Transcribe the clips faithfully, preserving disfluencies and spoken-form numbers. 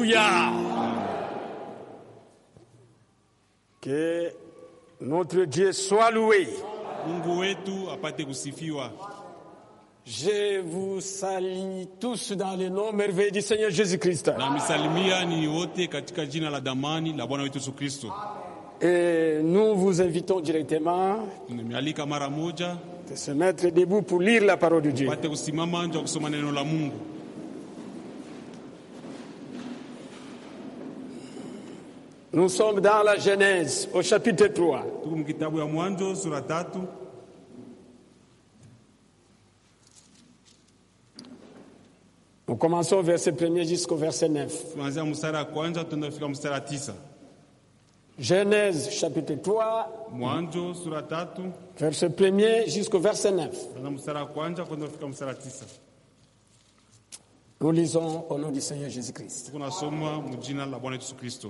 Alléluia. Que notre Dieu soit loué. Mungu wetu apate kusifiwa. Je vous salue tous dans le nom merveilleux du Seigneur Jésus-Christ. Na misalimia ni wote katika jina la damani la Bwana wetu Yesu Kristo. Et nous vous invitons directement Nimealika mara moja de se mettre debout pour lire la parole de Dieu. pate kusimama nje kusoma neno la Mungu. Nous sommes dans la Genèse au chapitre trois. Tuko mkitabu ya Mwanzo sura tatu. Nous commençons au verset premier jusqu'au verset neuf. Tuanzia mstari wa kwanza tunafika mstari wa tisa. Genèse chapitre trois, Mwanzo sura tatu, verset premier jusqu'au verset neuf. tuanza mstari wa kwanza tunafika mstari wa tisa. Nous lisons au nom du Seigneur Jésus-Christ. Tunasoma mjina la Bwana Yesu Kristo.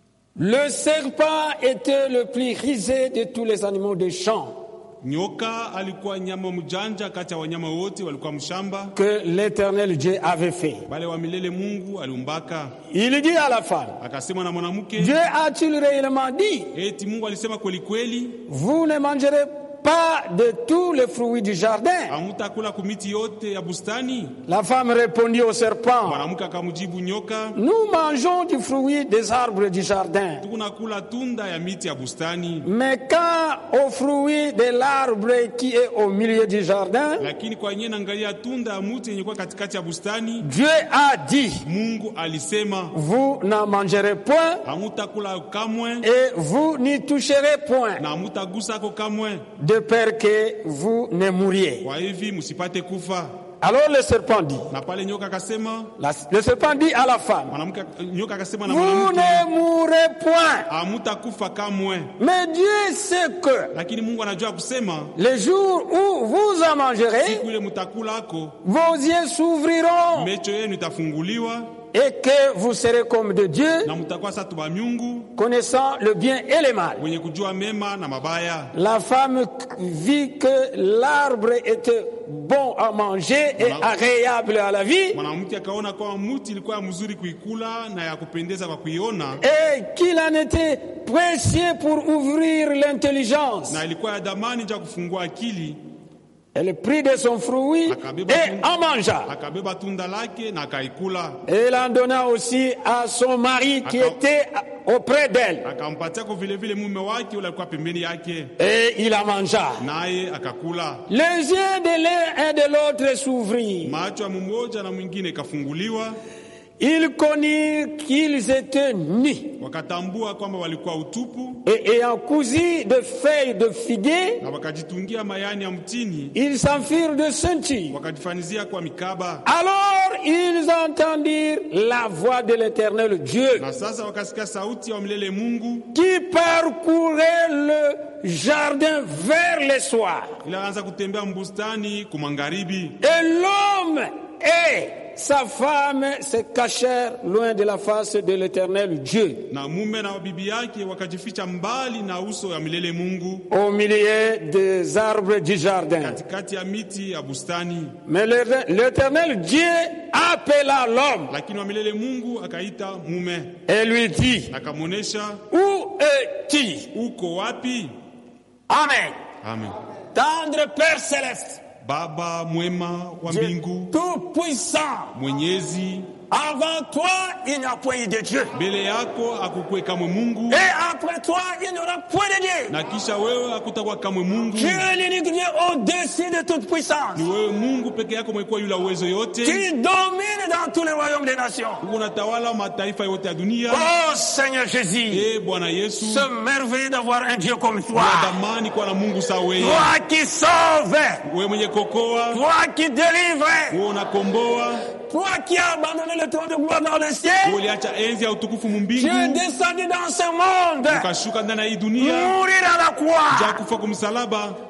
Le serpent était le plus rusé de tous les animaux des champs Nyoka alikuwa nyama mjanja kati ya wanyama wote walikuwa mshamba. que l'Éternel Dieu avait fait. Bale wa milele Mungu aliumbaka. Il dit à la femme, Akasema na mwanamke, Dieu a-t-il réellement dit, eti Mungu alisema kweli kweli, vous ne mangerez pas de tous les fruits du jardin? hamutakula kumiti yote ya bustani? La femme répondit au serpent, Mwanamke akamjibu nyoka, nous mangeons du fruit des arbres du jardin. tunakula tunda ya miti ya bustani, Mais quand au fruit de l'arbre qui est au milieu du jardin, lakini kwa yeye naangalia tunda ya mti yenye kwa katikati ya bustani, Dieu a dit, Mungu alisema, vous n'en mangerez point hamutakula kamwe et vous n'y toucherez point, na hamutagusako kamwe, de peur que vous ne mouriez. kwa hivi msipate kufa. Alors le serpent dit, Na pale nyoka akasema, la- le serpent dit à la femme, mwanamke nyoka akasema na vous mwanamke, ne mourrez point. hamutakufa kamwe. Mais Dieu sait que Lakini Mungu anajua kusema, le jour où vous en mangerez, siku ile mtakulako, vos yeux s'ouvriront mecho yenu itafunguliwa et que vous serez comme de Dieu, na mtakuwa sasa tuba miungu connaissant le bien et le mal. wenye kujua mema na mabaya. La femme vit que l'arbre était bon à manger et agréable à la vie Mwanamke akaona kwamba mti ilikuwa mzuri kuikula na ya kupendeza kwa kuiona, et qu'il en était précieux pour ouvrir l'intelligence. na ilikuwa ya damani ja kufungua akili. Elle prit de son fruit et en mangea. Akabeba tunda lake na akaikula, Et elle en donna aussi à son mari qui était auprès d'elle. akampatia kwa vile vile mume wake ule alikuwa pembeni yake, Et il en mangea. naye akakula. Les yeux de l'un et de l'autre s'ouvrirent. Macho ya mmoja na mwingine ikafunguliwa, Ils connurent qu'ils étaient nus. wakatambua kwamba walikuwa utupu, Et ayant cousu de feuilles de figuier, na wakajitungia mayani ya mtini, ils s'enfirent de ceinture. wakajifanizia kwa mikaba. Alors ils entendirent la voix de l'Éternel Dieu Na sasa wakasikia sauti ya milele Mungu qui parcourait le jardin vers le soir. ila anza kutembea mbustani kumangaribi, Et l'homme et sa femme se cachèrent loin de la face de l'Éternel Dieu, na mume na bibi yake wakajificha mbali na uso ya milele Mungu au milieu des arbres du jardin. katikati ya miti ya bustani. Mais le- l'Éternel Dieu appela l'homme Lakini wa milele Mungu akaita mume, et lui dit, akamwonesha, où es-tu? uko wapi? Amen. Amen. Tendre Père Céleste, Baba mwema wa Dieu mbingu, tout-puissant, mwenyezi, avant toi, il n'y a point eu de Dieu. mbele yako akukwe kamwe Mungu, Et après toi, il n'y aura point de Dieu. na kisha wewe hakutakuwa kamwe Mungu. Tu es l'unique Dieu au-dessus de toute puissance. Ni wewe Mungu peke yako mwekuwa yule uwezo yote, Tu domines dans tous les royaumes des nations. unatawala mataifa yote ya dunia. Oh Seigneur Jésus, E Bwana Yesu, c'est merveilleux d'avoir un Dieu comme toi. natamani kuwa na Mungu sawa wewe, Toi qui sauves, wewe mwenye kokoa, toi qui délivres, wewe unakomboa, toi qui as abandonné le trône de gloire dans le ciel. wewe uliacha enzi ya utukufu Tu es mbingu, descendu dans ce monde, ukashuka ndani ya hii dunia, mourir à la croix, ja kufa kumsalaba,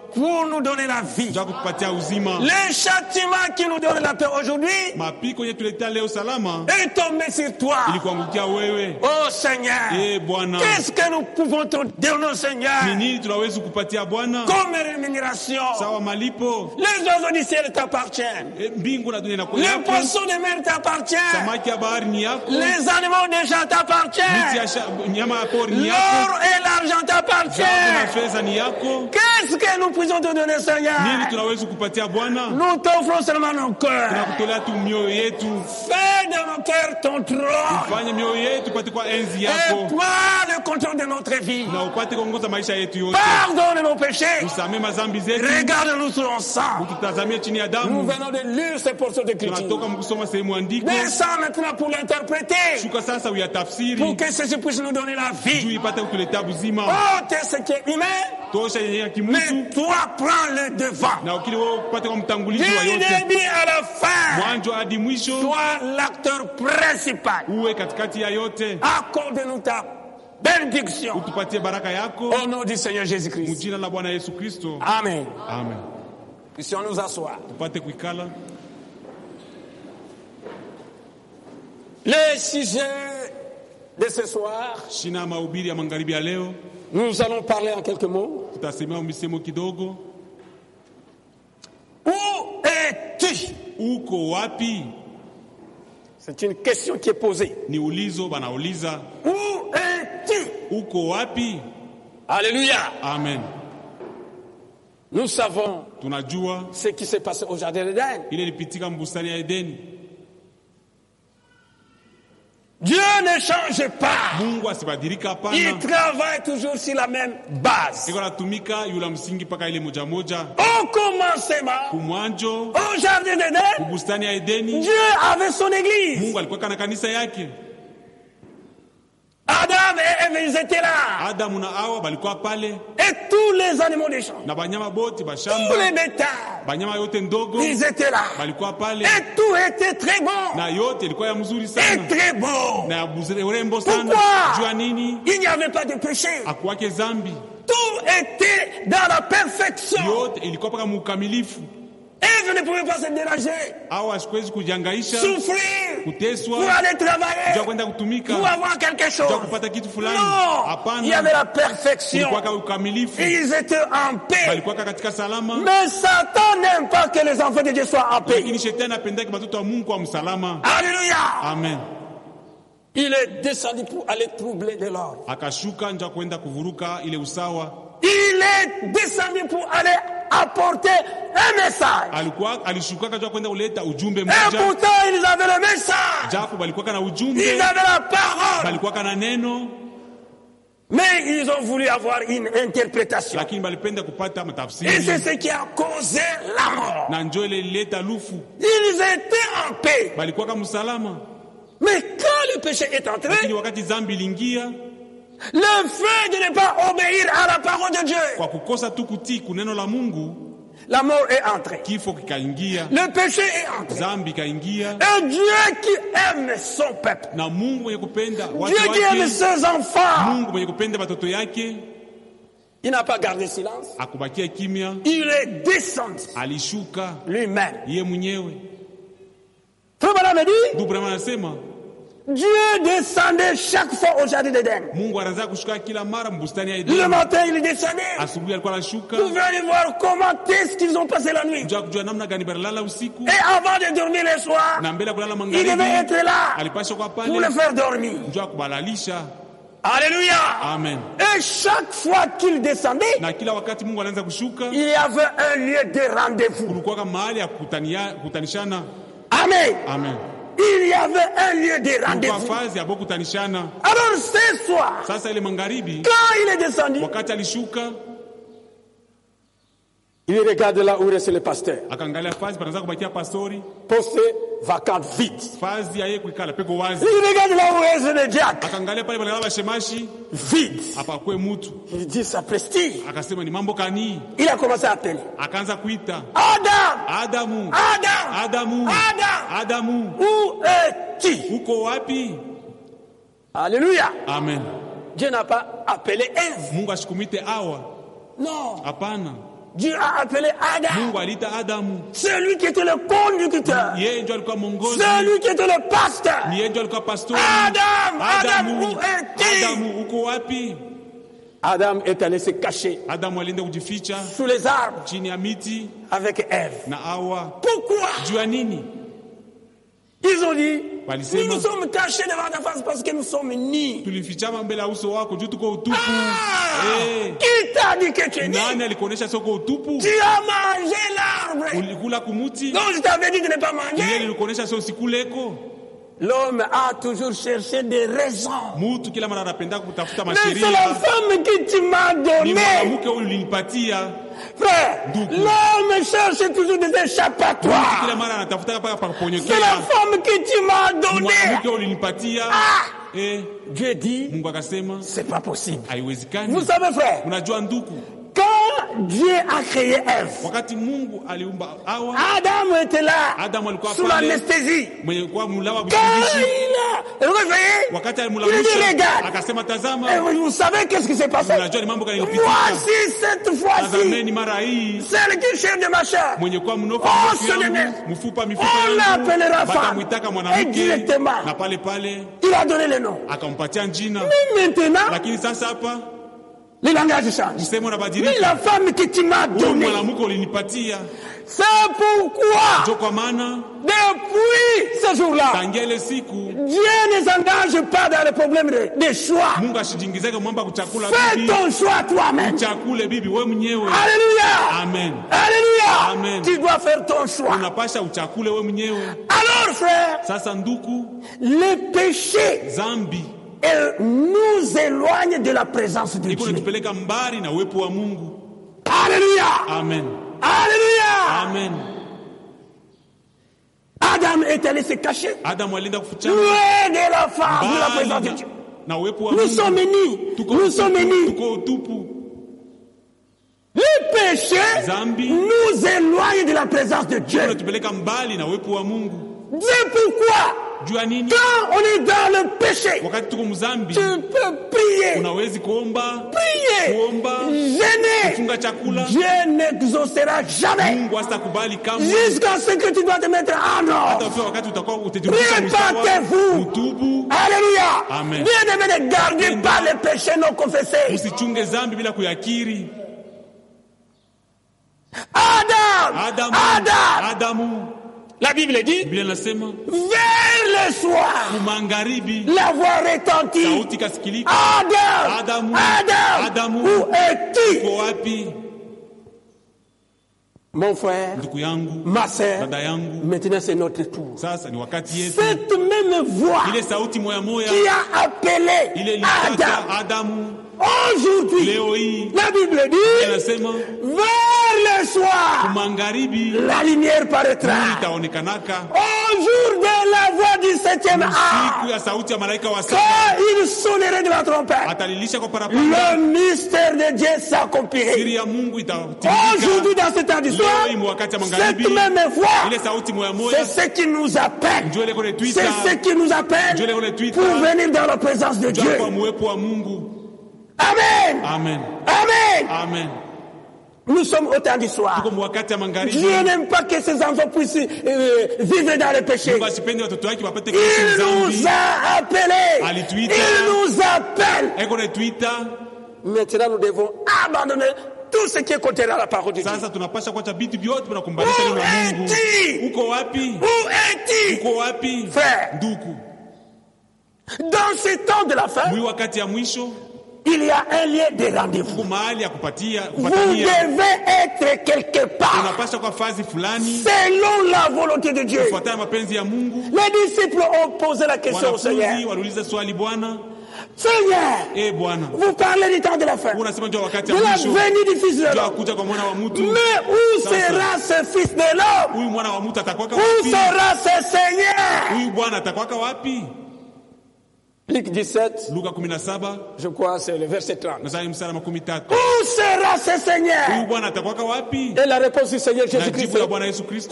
pour nous donner la vie. njoo kutupatia uzima. Le châtiment qui nous donne la paix aujourd'hui Mapiko yenye tuletea leo salama est tombé sur toi. ilikuangukia wewe. Oh Seigneur, Eh Bwana, qu'est-ce que nous pouvons te donner, Seigneur, ni nini tunaweza kupatia Bwana comme rémunération? sawa malipo? Les oiseaux du ciel t'appartiennent. E, mbingu na dunia inakuwa Les yako, poissons des mers t'appartiennent. samaki ya bahari ni yako, Les animaux des champs miti t'appartiennent. ya sha- nyama ya pori ni yako, L'or et l'argent dhahabu na t'appartiennent. fedha ni yako. Qu'est-ce que nous pouvons te donner, Nini Seigneur? tunaweza kupatia Bwana? Nous t'offrons seulement nos cœurs. Tunakutolea tu mioyo yetu, Fais de nos cœurs ton trône. fanye mioyo yetu pate kwa enzi Et yako, prends le contrôle de notre vie. na upate kuongoza maisha yetu yote. Pardonne nos péchés. Usamee mazambi zetu, Regarde-nous sur ton sang. ututazamie chini ya Nous damu. venons de lire ces portions d'écriture. Tunatoka mkusoma sehemu andiko, Descends maintenant pour l'interpréter. shuka sasa Pour uyatafsiri que ceci puisse nous donner la juu vie. ipate kutuletea buzima. Oh, t'es ce qui est humain, Tosha yenye ya kimutu, mais toi prends le devant. na ukili wewe upate kwa mtangulizi wa Du yote, début à la fin, mwanzo hadi mwisho, sois l'acteur principal. uwe katikati ya yote. Accorde-nous ta bénédiction. Utupatie baraka yako Au nom du Seigneur Jésus-Christ. mjina la Bwana Yesu Kristo, Amen. amen. Puissions nous asseoir. Tupate kuikala. Le sujet de ce soir, Shina ya mahubiri ya magharibi ya leo, nous allons parler en quelques mots. tutasemea misemo kidogo. Où es-tu? Uko wapi? C'est une question qui est posée. Ni ulizo banauliza, Où es-tu? uko wapi? Alléluia. Amen. Nous savons Tunajua ce qui s'est passé au jardin d'Éden. ile ilipitika mbustani ya Edeni. Dieu ne change pas. Mungu asibadilika, Il hapana. travaille toujours sur la même base. Iko natumika yula msingi paka ile moja moja. Au commencement, Kumwanjo au jardin d'Éden, bustani ya Edeni, Dieu avait son église. Mungu alikuwa kana kanisa yake. Adam et Ève, ils étaient là. Adamu na Hawa balikuwa pale, Et tous les animaux des champs, na banyama bote tous les bashamba, bétails, banyama yote ndogo ils étaient là. balikuwa pale, Et tout était très bon. na yote ilikuwa ya mzuri Et sana très beau. na ya buzure- urembo sana. Pourquoi? Jua nini? Il n'y avait pas de péché. Akuwake zambi, Tout était dans la perfection. yote ilikuwa paka mukamilifu. Ève ne pouvait pas se déranger, Hawa asikuwezi kujangaisha, souffrir, pour kuteswa, aller jua travailler, kwenda kutumika, pour avoir quelque chose. jua kupata kitu fulani. Non, il y avait Hapana, la perfection. kulikuwaka ukamilifu, Et ils étaient en paix. balikuwaka katika salama. Mais Satan n'aime pas que les enfants de Dieu soient en paix. Lakini shetani apendaki watoto wa Mungu kwa msalama. Alléluia. Amen. Il est descendu pour aller troubler de l'ordre. Akashuka nja kwenda kuvuruka ile usawa. Il est descendu pour aller apporter un message. Alikuwa alishuka kaja kwenda kuleta ujumbe Et mmoja. pourtant, ils avaient le message. Japo balikuwa na Ils ujumbe, avaient la parole. balikuwa na neno, Mais ils ont voulu avoir une interprétation. lakini balipenda kupata Et c'est matafsiri, ce qui a causé la mort. na njoo ile ileta lufu. Ils étaient en paix. Balikuwa kama msalama, Mais quand le péché est entré, lakini wakati zambi iliingia, le fait de ne pas obéir à la parole de Dieu, kwa kukosa tu kutii kuneno la Mungu, la mort est entrée. kifo kikaingia, Le péché est entré. zambi kaingia, Et Dieu qui aime son peuple, na Mungu mwenye kupenda Dieu watu qui aime wake, ses enfants, Mungu mwenye kupenda watoto yake, il n'a pas gardé silence. akubakia kimya, Il est descendu alishuka lui-même. ye mwenyewe. Frère Branham dit, Ndugu Branham anasema Dieu descendait chaque fois au jardin d'Éden. Mungu anaanza kushuka kila mara mbustani ya Le Edeni. matin, il descendait. Asubuhi alikuwa anashuka, Vous pouvez aller voir comment est-ce qu'ils ont passé la nuit. njoo kujua namna gani balala usiku, Et avant de dormir le soir, na mbele ya kulala il devait magharibi être là alipasha kwa pour pale, le faire dormir. njoo kubalalisha. Alléluia. Amen. Et chaque fois qu'il descendait, Na kila wakati Mungu anaanza kushuka, il y avait un lieu de rendez-vous. kulikuwa kama mahali ya kukutania kukutanishana. Amen. Amen. Il y avait un lieu de Kulikuwa rendez-vous. fazi ya kukutanishana. Alors ce soir, Sasa ile magharibi, quand il est descendu, wakati alishuka, il regarde là où reste le pasteur. akaangalia fazi panaanza kubakia pastori, Poste vacante vide. fazi ya yeye kuikala peko wazi. Il regarde là où reste le diacre. Akaangalia pale pale la shemashi, Vide. hapa kwe mtu. Il dit ça prestige. Akasema ni mambo kani? Il a commencé à appeler. Akaanza kuita Adam! Adamu, Adam! Adamu, Adam! Adamu, Où es-tu? uko wapi? Alléluia. Amen. Dieu n'a pas appelé Ève. Mungu asikumite Hawa, Non. hapana. Dieu a appelé Adam. Mungu aliita Adamu. Celui qui était le conducteur. Yeye ndio alikuwa mwongozi. Celui qui était le pasteur. Yeye ndio alikuwa pastori. Adam, Adam, Adamu, où es-tu? Adamu uko wapi? Adam est allé se cacher Adamu alienda kujificha sous les arbres chini ya miti avec Ève. na Hawa. Pourquoi? Juu ya nini? Ils ont dit, Walisema, nous nous sommes cachés devant ta face parce que nous sommes nus. tulifichama mbele ya uso wako juu tuko utupu. Ah, Eh, qui t'a dit que tu es nu? nani alikuonesha soko utupu? Tu as mangé l'arbre. Ulikula kumuti? Donc je t'avais dit de ne pas Yeye manger. alikuonesha sio sikuleko. L'homme a toujours cherché des raisons. Mutu kila mara anapenda kutafuta Mais c'est masheria. la femme qui tu m'as Ni donné. mwanamke huyu ulinipatia. Frère, Ndugu. l'homme cherche toujours des Mutu échappatoires. kila mara anatafuta paka pa C'est la kuponyokea. femme qui tu m'as donné. Mwanamke ulinipatia. Ah! Eh, Dieu dit, Mungu akasema c'est pas possible. haiwezekani. Vous savez, frère, Unajua ndugu, quand Dieu a créé Ève, wakati Mungu aliumba Hawa, Adam était là, Adamu alikuwa sous pale l'anesthésie. mwenye kwa mulawa Quand bishi. il a réveillé, Wakati il a dit, alimulamusha regarde, akasema, tazama, et vous savez qu'est-ce qui s'est passé? unajua ni mambo gani yalipitika. Voici cette fois-ci, Tazameni mara hii celle qui cherche de ma chair. mwenye kwa mnofu Oh, mfupa ce yangu, n'est- mfupa mifupa On yangu, l'appellera femme. batamwitaka mwanamke, Exactement. na pale pale Il a donné le nom. akampatia jina. Mais maintenant, Lakini sasa hapa le langage change. msemo Mais unabadilika. la femme que tu m'as Huyu donnée, mwanamke ulinipatia, c'est pourquoi, ndio kwa maana depuis ce jour-là, tangia ile siku Dieu ne s'engage pas dans les problèmes de, de choix. Mungu ashijingizeke mwamba kuchakula Fais bibi, ton choix toi-même. chakule bibi wewe mwenyewe. Alléluia. Amen. Alléluia. Amen. Tu dois faire ton choix. Unapasha uchakule wewe mwenyewe. Alors, frère, Sasa nduku, le péché zambi elle nous éloigne de la présence de iko Dieu. natupeleka mbali na uwepo wa Mungu. Alléluia. Amen. Alléluia. Amen. Adam est allé se cacher Adamu alienda kufichana loin de la face de la présence de mbali Dieu. na, na uwepo wa Nous Mungu. sommes nus. Tuko Nous sommes utupu, nus. tuko utupu. Le péché Zambi nous éloigne de la présence de iko Dieu. natupeleka mbali na uwepo wa Mungu. C'est pourquoi, Jua nini? quand on est dans le péché, Wakati tuko mzambi, tu peux prier, unawezi kuomba, prier, kuomba, jeûner. kufunga chakula. Dieu n'exaucera jamais Mungu hasitakubali kamwe. jusqu'à ce que tu dois te mettre en Hata ordre. ufika wakati utakuwa utajirudisha msawa, Répentez-vous. utubu, Alléluia. Amen. Bien-aimés, ne gardez pas les péchés non confessés. usichunge zambi bila kuyakiri. Adam, Adamu, Adam. Adamu, La Bible dit, Biblia inasema vers le soir, magharibi la voix retentit. sauti kasikilika. Adam, Adamu, Adam, Adamu, où es-tu? uko wapi? Mon frère, Ndugu yangu, ma sœur, dada yangu, maintenant c'est notre tour. sasa ni wakati yetu. Cette même voix Ile sauti moya moya qui a appelé ile ilitaka Adam, Adamu, aujourd'hui, leo hii la Bible dit, inasema vers le soir, magharibi la lumière nuru paraîtra. itaonekanaka. Au jour de la voix du septième Siku art, ya sauti ya malaika wa saba quand il sonnerait de la trompette, atalilisha kwa parapanda, le mystère de Dieu s'accomplirait. siri ya Mungu Aujourd'hui, itatimilika. dans ce temps du soir, Leo hii wakati ya magharibi, cette même voix, ile sauti moya moya c'est ce qui nous appelle. njoo ile kwenye Twitter, C'est ce qui nous njoo appelle ile kwenye Twitter, pour venir dans la présence de njoo Dieu. kwa muwepo wa Mungu. Amen. Amen. Amen. Amen. Nous sommes au temps du soir. Tuko wakati ya magharibi. Dieu n'aime pas que ses enfants puissent euh, vivre dans le péché. Mungu asipendi watoto wake wapate kuishi Il dhambi. nous a appelés. Alituita. Il nous appelle. Eko kwenye Twitter. Maintenant, nous devons abandonner tout ce qui est contraire à la parole de Dieu. Sasa tunapasha kuacha vitu vyote na kumbalisha Où neno la Mungu. es-tu? Uko wapi? Où es-tu? Uko wapi? Frère, Ndugu, dans ce temps de la fin, mwi wakati ya mwisho il y a un lieu de rendez-vous. uko mahali ya kupatia Vous kupatania. devez être quelque part Unapasha kwa fazi fulani selon la volonté de Dieu. kufuatana mapenzi ya Mungu. Les disciples ont posé la question au Seigneur. Wanafunzi waliuliza swali, Bwana, Seigneur, eh Bwana, vous parlez du temps de la fin, de unasema njoo wakati ya la mwisho, venue du Fils de njoo l'homme. kuja kwa mwana wa mtu. Mais où Sasa, sera ce Fils de l'homme? huyu mwana wa mtu atakuwa Où wapi? sera ce Seigneur? Huyu Bwana atakuwa wapi? Luc dix-sept, Luka kumi na saba je crois c'est le verset trente. nasali mstari makumi tatu. Où sera ce Huyu Seigneur? Bwana atakuwa wapi? Et la réponse du Seigneur Na Jésus-Christ, jibu la Bwana Yesu Kristo, où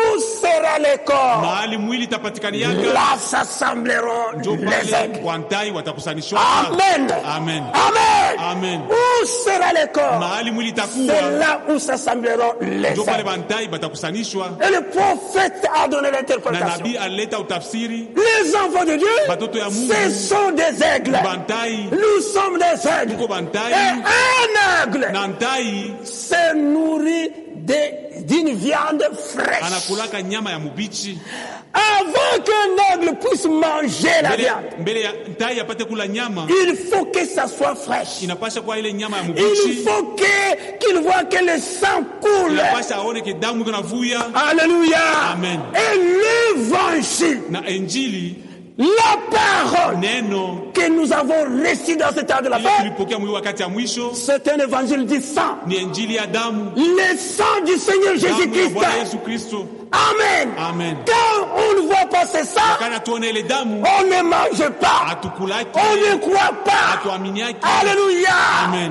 où sera le corps, mahali mwili itapatikaniaka, là s'assembleront njo les pale aigles. wantai watakusanishwa. Amen. Amen. Amen. Amen. Où sera le corps? Mahali mwili C'est itakuwa, là où s'assembleront les njo pale aigles. wantai batakusanishwa. Et le prophète a donné Na l'interprétation. nabii alileta utafsiri, Les enfants de Dieu, batoto ya Mungu ce sont des aigles. bantai, Nous sommes des aigles. tuko Et bantai un aigle na ntai se nourrit de- d'une viande fraîche. anakulaka nyama ya mubichi. Avant qu'un aigle puisse manger la Mbele, viande, mbele ya ntai apate kula nyama, il faut que ça soit fraîche. inapasha kwa ile nyama ya Il mubichi, faut que- qu'il voit que le sang coule. inapasha aone ke damu iko navuya. Alléluia. Amen. Et l'évangile, Na injili, la parole neno que nous avons reçue dans ce temps de la ile fin, tulipokea mwili wakati ya mwisho c'est un évangile du sang. ni injili ya damu, Le sang du Seigneur damu ya Jésus-Christ. Bwana Yesu Kristo. Amen. Amen. Quand on ne voit pas ce sang, Kana tuone ile damu, on ne mange pas. hatukulaki, On ne croit pas. hatuaminiaki. Alléluia. Amen.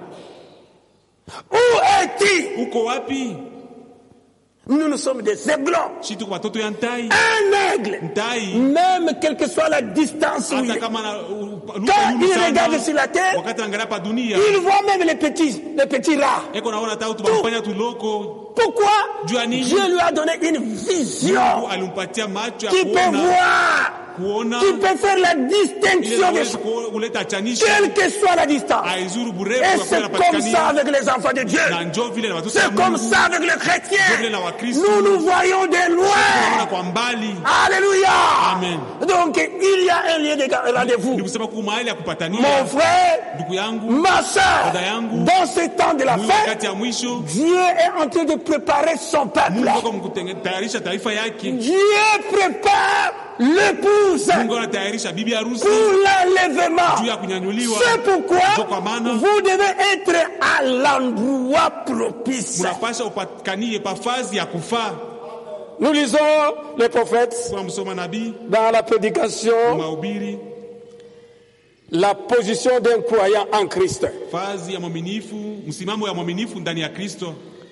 Où est-il? Uko wapi? Nous, nous sommes des aiglons. Shi tuko watoto ya ntai. Un aigle, Ntai même quelle que soit la distance où il hata est, kama na u- u- quand luka il yulu regarde sana, sur la terre, wakati angalia pa dunia, il voit même les petits, les petits rats. eko naona tau tubampanya tuloko. Pourquoi? Juu ya nini? Dieu lui a donné une vision Mungu alimpatia macho ya qui peut kuona, voir, kuona qui peut faire la ile distinction des naweza choses, ku- kuleta chanisho, quelle que soit la distance. aizuru burefu Et kwa kweli c'est comme napatikania. ça avec les enfants de Dieu. Na njoo vile na watoto ya C'est comme Mungu, ça avec les njoo vile chrétiens. na Wakristo, Nous nous voyons de tunaona loin. kwa mbali. Alléluia. Amen. Donc il y a un lieu de rendez-vous. Ni kusema kuwa mahali ya kupatania. Mon frère, Ndugu yangu, ma soeur, dada yangu, dans ce temps de la mwili fin, wakati ya mwisho, Dieu est en train de préparer son peuple. Mungu ako mkutayarisha taifa yake. Dieu prépare l'épouse Mungu anatayarisha bibi harusi pour l'enlèvement. juu ya kunyanyuliwa. C'est Ndio pourquoi kwa maana vous devez être à l'endroit propice. mnapasha upatikanie pafazi ya kufaa. Nous lisons les prophètes Kwa msoma nabii dans la prédication, mahubiri, la position d'un croyant en Christ. fazi ya mwaminifu, msimamo ya mwaminifu ndani ya Kristo.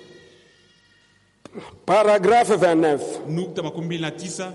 Paragraphe vingt-neuf. Nukta makumi mbili na tisa.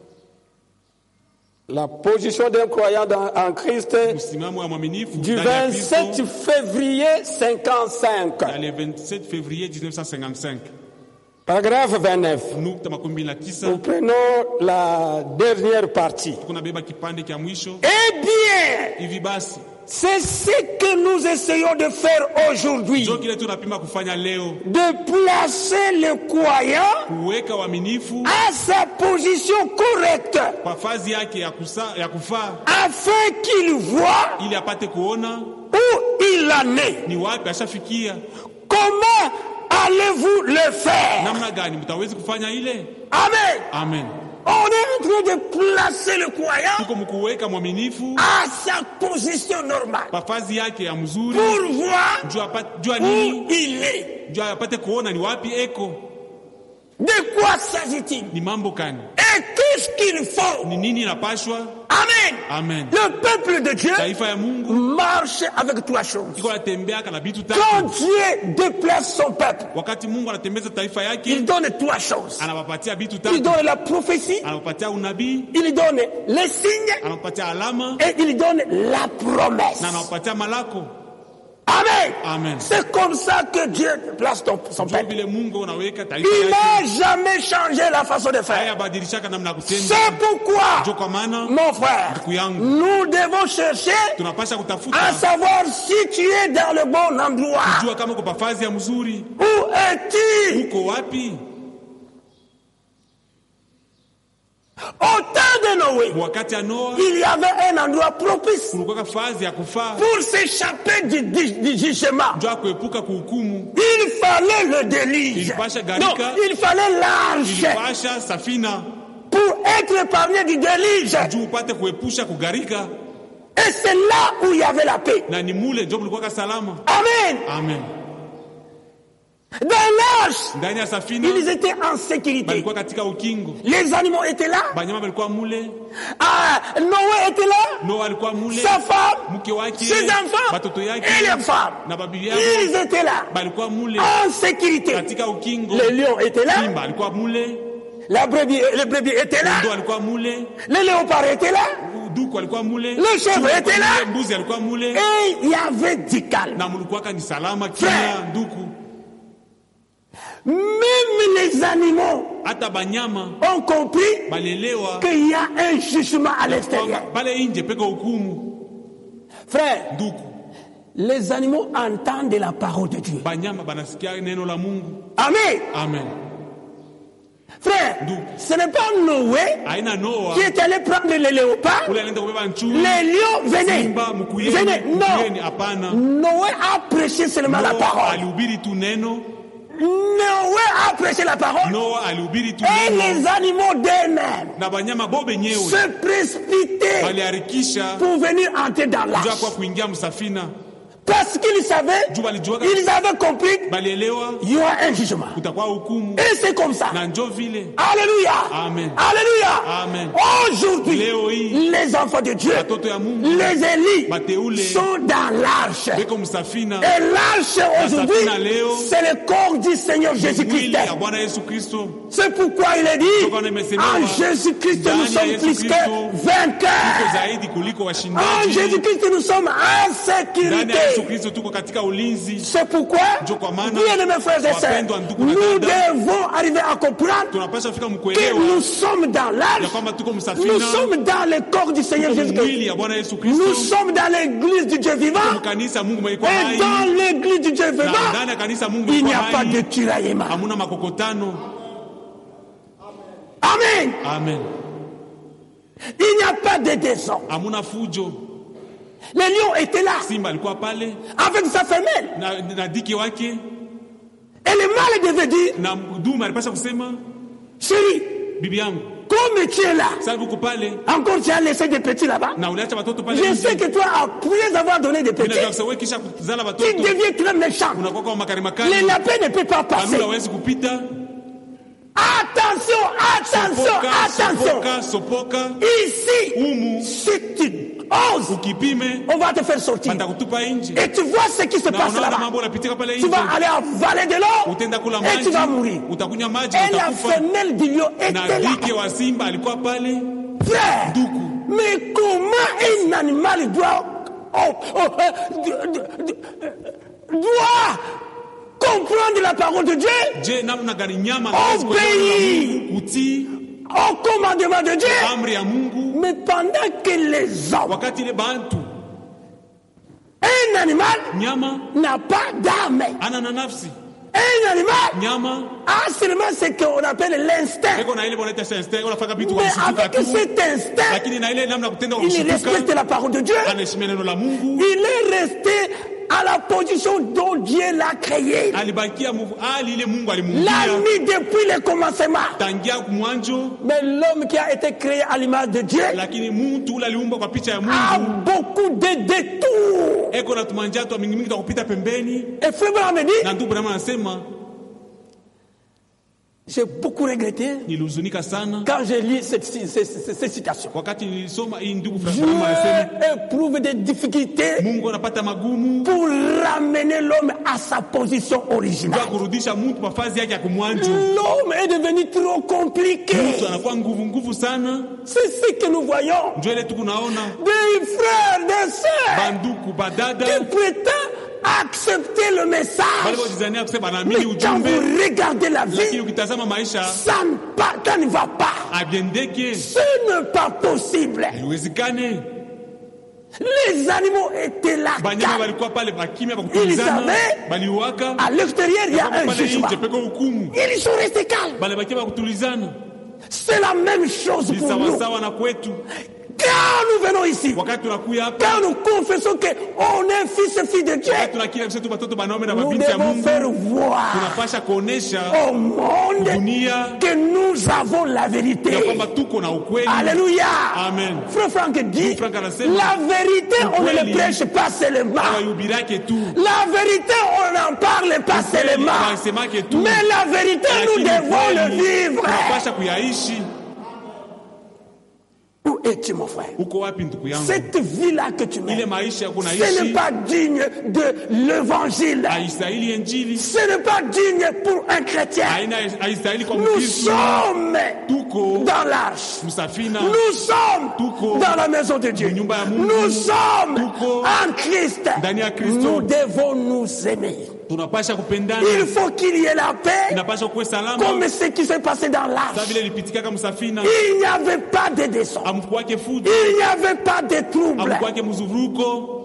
La position d'un croyant dans- en Christ Msimamo ya mwaminifu du ndani ya vingt-sept Kristo février cinquante-cinq. na le vingt-sept février mille neuf cent cinquante-cinq. Paragraphe vingt-neuf. Nukta makumi mbili na tisa. Nous prenons la dernière partie. Kuna beba kipande kia mwisho. Eh bien, Hivi basi c'est ce que nous essayons de faire aujourd'hui. ndio kile tunapima kufanya leo, De placer le croyant kuweka uaminifu à sa position correcte kwa fazi yake ya, kusa, ya kufaa afin qu'il voit ili apate kuona où il en est. ni wapi ashafikia, Comment allez-vous le faire? namna gani mtawezi kufanya ile. Amen. Amen. On est en train de placer le croyant Tuko mkuweka mwaminifu à sa position normale kwa fazi yake ya mzuri, pour voir juu apate jua où nini, il est. juu apate kuona ni wapi eko, De quoi s'agit-il? ni mambo gani, Et qu'est-ce qu'il faut? ni nini inapashwa. Amen. Amen. Le peuple de Dieu Taifa ya Mungu marche avec trois choses. iko natembea kana vitu Quand tatu. Dieu déplace son peuple, Wakati Mungu anatembeza taifa il yake, donne trois choses. anawapatia vitu Il tatu. donne la prophétie, Anawapatia unabii, il donne les signes anawapatia alama et il donne la promesse. na anawapatia malako. Amen. Amen. C'est comme ça que Dieu déplace ton- son Ndio peuple. vile Mungu unaweka taifa Il yake. n'a jamais changé la façon de faire. Haya badilishaka namna ya kutenda. C'est pourquoi, Ndio kwa maana mon frère, ndugu yangu, nous devons chercher tunapasha à kutafuta savoir si tu es dans le bon endroit. kujua kama uko pafazi ya mzuri, Où es-tu? uko wapi. Au temps de Noé, Wakati ya Noa il y avait un endroit propice kulikuwa fazi ya kufaa, pour s'échapper du, du, du jugement. ndio kuepuka kuhukumu. Il fallait le déluge. Ilipasha Non, gharika, il fallait l'arche ilipasha safina pour être épargné du déluge. juu upate kuepusha kugarika, Et c'est là où il y avait la paix. na ni mule ndio kulikuwa salama. Amen. Amen. Dans l'arche, Ndani ya safina ils étaient en sécurité. balikuwa katika ukingo, Les animaux étaient là. banyama balikuwa mule, Ah, Noé était là. Noa alikuwa mule, Sa femme, mke wake, ses enfants batoto yake et les femmes. na babibi Ils yao étaient là. balikuwa mule En sécurité. katika ukingo. Les lions étaient là. Simba alikuwa mule, La brebis, les brebis étaient là. Kondoo alikuwa mule, Les léopards étaient là. duku alikuwa mule, Le chèvre Chuma était là. mule, mbuzi alikuwa mule, Et il y avait du calme. na mulikuwaka ni salama Frère. kimya nduku. Même les animaux Hata banyama ont compris balelewa qu'il y a un jugement à l'extérieur. kwamba pale nje peka hukumu. Frère, Nduku, les animaux entendent la parole de Dieu. banyama banasikia neno la Mungu. Amen. Amen. Frère, D'où? ce n'est pas Noé Aina Noa qui est allé prendre les léopards. ule alienda kubeba nchuni. Les lions venaient. Simba mkuyeni, Venaient. mkuyeni, Non. hapana. Noé a prêché seulement la Noa parole. alihubiri tu neno. Noé a prêché la parole. Noa alihubiri tu Et neno. les animaux d'eux-mêmes Na banyama bo benyewe se précipitaient waliharikisha pour venir entrer dans jua l'arche. kwa kuingia msafina. Parce qu'ils savaient, Juu walijuaga ils avaient compris balielewa qu'il y aura un jugement. kutakuwa hukumu. Et c'est comme ça. Na njo vile Alléluia. Amen. Alléluia. Amen. Aujourd'hui, Leo hii les enfants de Dieu, watoto ya Mungu les élits bateule sont dans l'arche. beko msafina. Et l'arche aujourd'hui, safina leo c'est le corps du Seigneur Jésus-Christ. Mwili ya Bwana Yesu Kristo. C'est pourquoi il est dit, Toka nimesemewa, en Jésus-Christ nous ndani ya sommes Yesu plus que Kristo, Kuliko vainqueurs. zaidi kuliko En washindaji. Jésus-Christ nous sommes en Ndani ya Yesu sécurité. Kristo tuko katika ulinzi. C'est pourquoi, Ndio kwa maana, bien mes frères et sœurs, wapendwa ndugu na nous dada, devons arriver à comprendre tunapaswa fika que mkuelewa nous sommes dans ya l'arche, kwamba tuko nous msafina, sommes dans le corps du Seigneur tuko Jésus-Christ. mwili ya Bwana Yesu Nous Kristo, sommes dans l'église du Dieu vivant. kanisa Mungu mwenye kwa Et hai, dans l'église du Dieu na vivant, ndani ya kanisa Mungu il mwenye n'y a kwa pas de hai, tiraillement. hamuna makokotano. Amen. Amen. Il n'y a pas de désordre. Hamuna fujo. Le lion était là Simba alikuwa pale avec sa femelle. na, na diki wake, Et le mâle devait dire, na dume alipasha kusema, chérie, bibi yangu comme tu es là, sasa uko pale encore tu as laissé des petits là-bas. na uliacha watoto pale Je nje. sais que toi, après avoir donné des Mimi najua petits, sasa wewe kisha kuzala tu watoto deviens très méchant. unakuwa kama makari Les makali, lapins ne peuvent pas passer. kanuni hawezi kupita. Attention, attention, Sopoka, attention. sopoka, sopoka. Ici, Umu si tu oses, ukipime on va te faire sortir. batakutupa nje. Et tu vois ce qui se Na passe unaona là-bas. mambo yanapitika pale Tu vas nje. aller avaler de l'eau Utenda kula et tu vas mourir. maji, utakunywa maji, Et la utakufa. femelle du lion Na était là. dike wa simba alikuwa pale. Frère, Ndugu, mais comment un animal doit, oh, oh, euh, d- d- d- doit comprendre la parole de Dieu je namna gani nyama Obey. hawezi kuelewa neno la Mungu, kutii au commandement de Dieu? amri ya Mungu, Mais pendant que les hommes, wakati ile bantu un animal nyama n'a pas d'âme. ana na nafsi, Un animal nyama a seulement ce qu'on appelle l'instinct. eko na ile bonaita instinct, unafanya vitu kwa Mais mshtuka avec tu, cet instinct, lakini na ile namna ya kutenda kwa il respecte mshtuka, la parole de Dieu. anaheshimia neno la Mungu, Il est resté à la position dont Dieu l'a créé. alibakia mu- hali ile Mungu L'a alimuumbia mis depuis le commencement. tangia mwanzo, Mais l'homme qui a été créé à l'image de Dieu lakini mtu ule aliumbwa kwa picha ya a Mungu, beaucoup de détours. eko na tumanja tu mingi mingi za kupita pembeni. Et frère Branham me dit, Na ndugu Branham anasema j'ai beaucoup regretté nilihuzunika sana quand j'ai lu cette, cette, cette, cette citation. wakati nilisoma hii. Ndugu Branham Dieu anasema éprouve des difficultés Mungu anapata magumu pour ramener l'homme à sa position kwa originale. kurudisha mtu mafazi yake ya kumwanzo. L'homme est devenu trop compliqué. Mtu anakuwa nguvu nguvu sana, C'est ce que nous voyons. ndio ile tu kunaona Des frères, des sœurs banduku badada qui prétendent accepter le bale message. wajizania kusema Mais anaamini quand ujumbe, vous regardez la lakini vie, ukitazama maisha ça ne, pas, ça ne va pas. abiendeke, Ce n'est pas possible. haiwezekane. Les animaux étaient là. Banyama calmes. walikuwa pale bakimya Ils bakutulizana, savaient, baliwaka à l'extérieur, il y a un pale jugement. nje peko hukumu, Ils sont restés calmes. bale bakia bakutulizana. C'est la même chose Ni pour nous. sawasawa na kwetu Quand nous venons ici, wakati tunakuya hapa, quand nous confessons qu'on est fils et fille de Dieu, wakati tunakiri kabisa tu watoto banaume na nous mabinti ya devons Mungu, faire voir tunapasha kuonesha au monde dunia que nous avons la vérité. ya kwamba tuko na ukweli. Alléluia. Amen. Frère Franck dit, Franck anasema, la vérité, on ne ukweli le prêche pas seulement. Hawahubirake tu, La vérité, on n'en parle pas Ukweli seulement. hawasemake tu, Mais la vérité, nous lakini devons le ukweli vivre. tunapasha kuyaishi. Où es-tu, mon frère? Uko wapi ndugu yangu? Cette vie-là que tu mènes, Ile maisha yako ce n'est naishi pas digne de l'évangile. haistahili injili. Ce n'est pas digne pour un chrétien. Haina haistahili kwa Nous Mkristo. sommes Tuko dans l'arche. msafina. Nous sommes Tuko dans la maison de Dieu. nyumba ya Mungu. Nous sommes Tuko en Christ. ndani ya Kristo. Nous devons nous aimer. Tunapasha kupendana. Il faut qu'il y ait la paix, Inapasha kuwe salama. comme ce qui s'est passé dans Sasa l'arche. vile ilipitika kama msafina. Il n'y avait pas de descente. Amkuwake fujo. Il n'y avait pas de trouble. Amkuwake mzuruko.